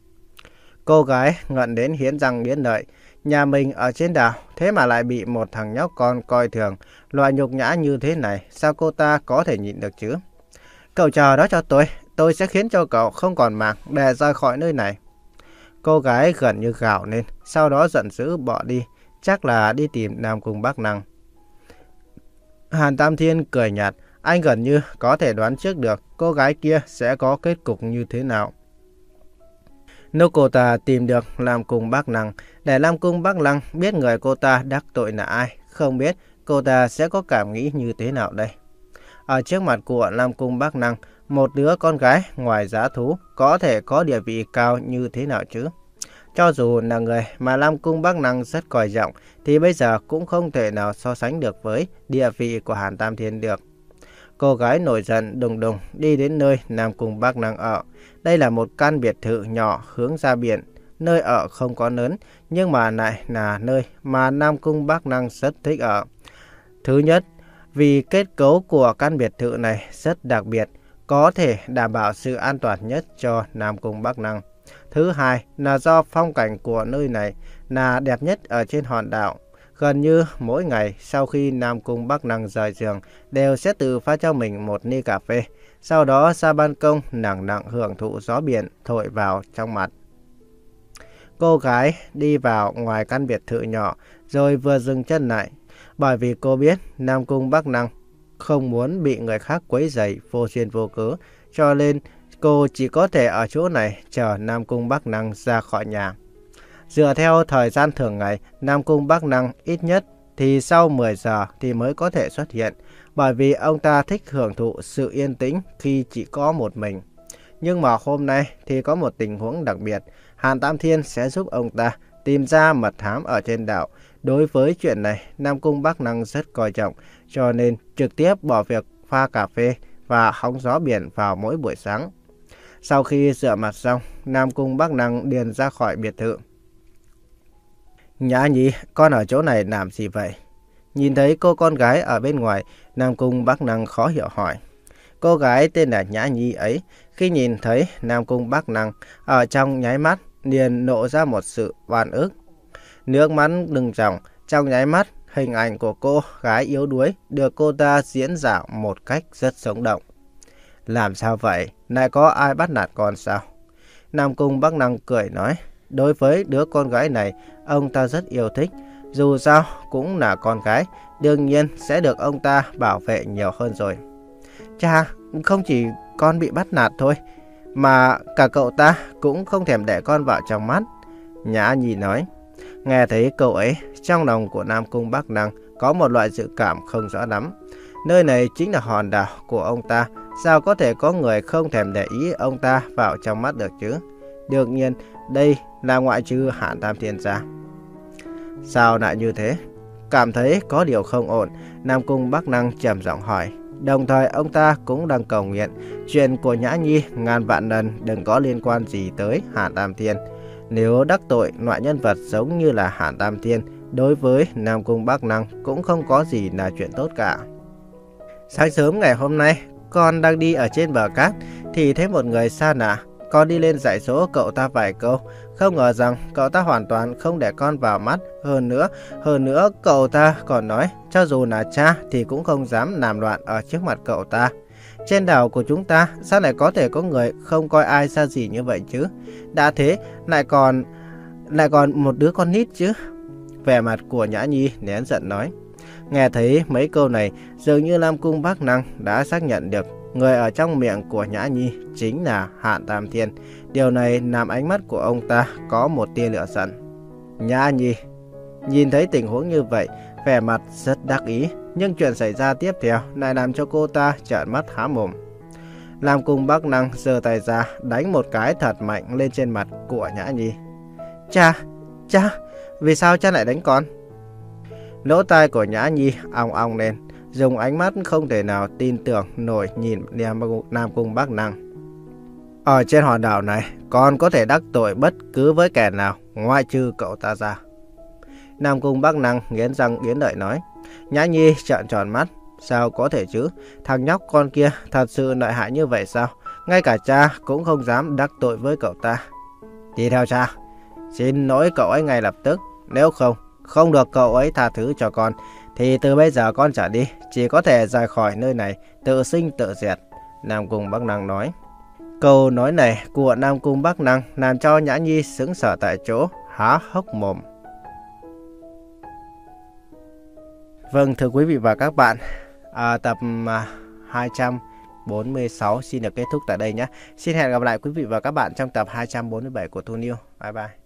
[SPEAKER 1] Cô gái ngận đến hiến răng nghiến lợi. Nhà mình ở trên đảo, thế mà lại bị một thằng nhóc con coi thường. Loại nhục nhã như thế này, sao cô ta có thể nhịn được chứ? Cậu chờ đó cho tôi, tôi sẽ khiến cho cậu không còn mạng để rời khỏi nơi này. Cô gái gần như gào lên, sau đó giận dữ bỏ đi, chắc là đi tìm Nam Cung Bắc Lăng. Hàn Tam Thiên cười nhạt, anh gần như có thể đoán trước được cô gái kia sẽ có kết cục như thế nào. Nếu cô ta tìm được Nam Cung Bắc Lăng, để Nam Cung Bắc Lăng biết người cô ta đắc tội là ai, không biết cô ta sẽ có cảm nghĩ như thế nào đây. Ở trước mặt của Nam Cung Bắc Lăng, một đứa con gái ngoài giá thú có thể có địa vị cao như thế nào chứ? Cho dù là người mà Nam Cung Bắc Lăng rất coi trọng, thì bây giờ cũng không thể nào so sánh được với địa vị của Hàn Tam Thiên được. Cô gái nổi giận đùng đùng đi đến nơi Nam Cung Bắc Lăng ở. Đây là một căn biệt thự nhỏ hướng ra biển. Nơi ở không có lớn, nhưng mà lại là nơi mà Nam Cung Bắc Lăng rất thích ở. Thứ nhất, vì kết cấu của căn biệt thự này rất đặc biệt, có thể đảm bảo sự an toàn nhất cho Nam Cung Bắc Lăng. Thứ hai là do phong cảnh của nơi này là đẹp nhất ở trên hòn đảo. Gần như mỗi ngày sau khi Nam Cung Bắc Lăng rời giường đều sẽ tự pha cho mình một ly cà phê. Sau đó ra ban công lặng lặng hưởng thụ gió biển thổi vào trong mặt. Cô gái đi vào ngoài căn biệt thự nhỏ rồi vừa dừng chân lại. Bởi vì cô biết Nam Cung Bắc Lăng không muốn bị người khác quấy rầy vô duyên vô cớ, cho nên cô chỉ có thể ở chỗ này chờ Nam Cung Bắc Lăng ra khỏi nhà. Dựa theo thời gian thường ngày, Nam Cung Bắc Lăng ít nhất thì sau mười giờ thì mới có thể xuất hiện, bởi vì ông ta thích hưởng thụ sự yên tĩnh khi chỉ có một mình. Nhưng mà hôm nay thì có một tình huống đặc biệt, Hàn Tam Thiên sẽ giúp ông ta tìm ra mật thám ở trên đảo. Đối với chuyện này, Nam Cung Bắc Lăng rất coi trọng, cho nên trực tiếp bỏ việc pha cà phê và hóng gió biển vào mỗi buổi sáng. Sau khi rửa mặt xong, Nam Cung Bắc Lăng liền ra khỏi biệt thự. Nhã Nhi, con ở chỗ này làm gì vậy? Nhìn thấy cô con gái ở bên ngoài, Nam Cung Bắc Lăng khó hiểu hỏi. Cô gái tên là Nhã Nhi ấy, khi nhìn thấy Nam Cung Bắc Lăng ở trong nháy mắt, liền nộ ra một sự oan ức. Nước mắt lưng tròng, trong nháy mắt, hình ảnh của cô gái yếu đuối được cô ta diễn dạo một cách rất sống động. Làm sao vậy? Lại có ai bắt nạt con sao? Nam Cung Bắc Lăng cười nói. Đối với đứa con gái này, ông ta rất yêu thích. Dù sao cũng là con gái, đương nhiên sẽ được ông ta bảo vệ nhiều hơn rồi. Cha, không chỉ con bị bắt nạt thôi, mà cả cậu ta cũng không thèm để con vào trong mắt. Nhã Nhi nói. Nghe thấy câu ấy, trong lòng của Nam Cung Bắc Lăng có một loại dự cảm không rõ lắm. Nơi này chính là hòn đảo của ông ta, sao có thể có người không thèm để ý ông ta vào trong mắt được chứ? Đương nhiên, đây là ngoại trừ Hàn Tam Thiên ra. Sao lại như thế? Cảm thấy có điều không ổn, Nam Cung Bắc Lăng trầm giọng hỏi. Đồng thời ông ta cũng đang cầu nguyện chuyện của Nhã Nhi ngàn vạn lần đừng có liên quan gì tới Hàn Tam Thiên. Nếu đắc tội loại nhân vật giống như là Hàn Tam Thiên, đối với Nam Cung Bắc Lăng cũng không có gì là chuyện tốt cả. Sáng sớm ngày hôm nay, con đang đi ở trên bờ cát thì thấy một người xa lạ. Con đi lên dạy dỗ cậu ta vài câu, không ngờ rằng cậu ta hoàn toàn không để con vào mắt. Hơn nữa, hơn nữa cậu ta còn nói cho dù là cha thì cũng không dám làm loạn ở trước mặt cậu ta. Trên đảo của chúng ta sao lại có thể có người không coi ai ra gì như vậy chứ? Đã thế lại còn lại còn một đứa con nít chứ? Vẻ mặt của Nhã Nhi nén giận nói. Nghe thấy mấy câu này, dường như Nam Cung Bắc Năng đã xác nhận được người ở trong miệng của Nhã Nhi chính là Hàn Tam Thiên. Điều này làm ánh mắt của ông ta có một tia lửa giận. Nhã Nhi nhìn thấy tình huống như vậy, vẻ mặt rất đắc ý, nhưng chuyện xảy ra tiếp theo lại làm cho cô ta trợn mắt há mồm. Nam Cung Bắc Năng giơ tay ra đánh một cái thật mạnh lên trên mặt của Nhã Nhi. Cha, cha, vì sao cha lại đánh con? Lỗ tai của Nhã Nhi ong ong lên, dùng ánh mắt không thể nào tin tưởng nổi nhìn Nam Cung Bắc Năng. Ở trên hòn đảo này, con có thể đắc tội bất cứ với kẻ nào ngoại trừ cậu ta ra. Nam Cung Bắc Năng nghiến răng nghiến lợi nói. Nhã Nhi trợn tròn mắt. Sao có thể chứ? Thằng nhóc con kia thật sự lợi hại như vậy sao? Ngay cả cha cũng không dám đắc tội với cậu ta. Đi theo cha, xin lỗi cậu ấy ngay lập tức. Nếu không, không được cậu ấy tha thứ cho con, thì từ bây giờ con trở đi chỉ có thể rời khỏi nơi này, tự sinh tự diệt. Nam Cung Bắc Năng nói. Câu nói này của Nam Cung Bắc Năng làm cho Nhã Nhi sững sờ tại chỗ, há hốc mồm. Vâng, thưa quý vị và các bạn, à, tập à, hai trăm bốn mươi sáu xin được kết thúc tại đây nhé. Xin hẹn gặp lại quý vị và các bạn trong tập hai trăm bốn mươi bảy của Thu Niu. Bye bye.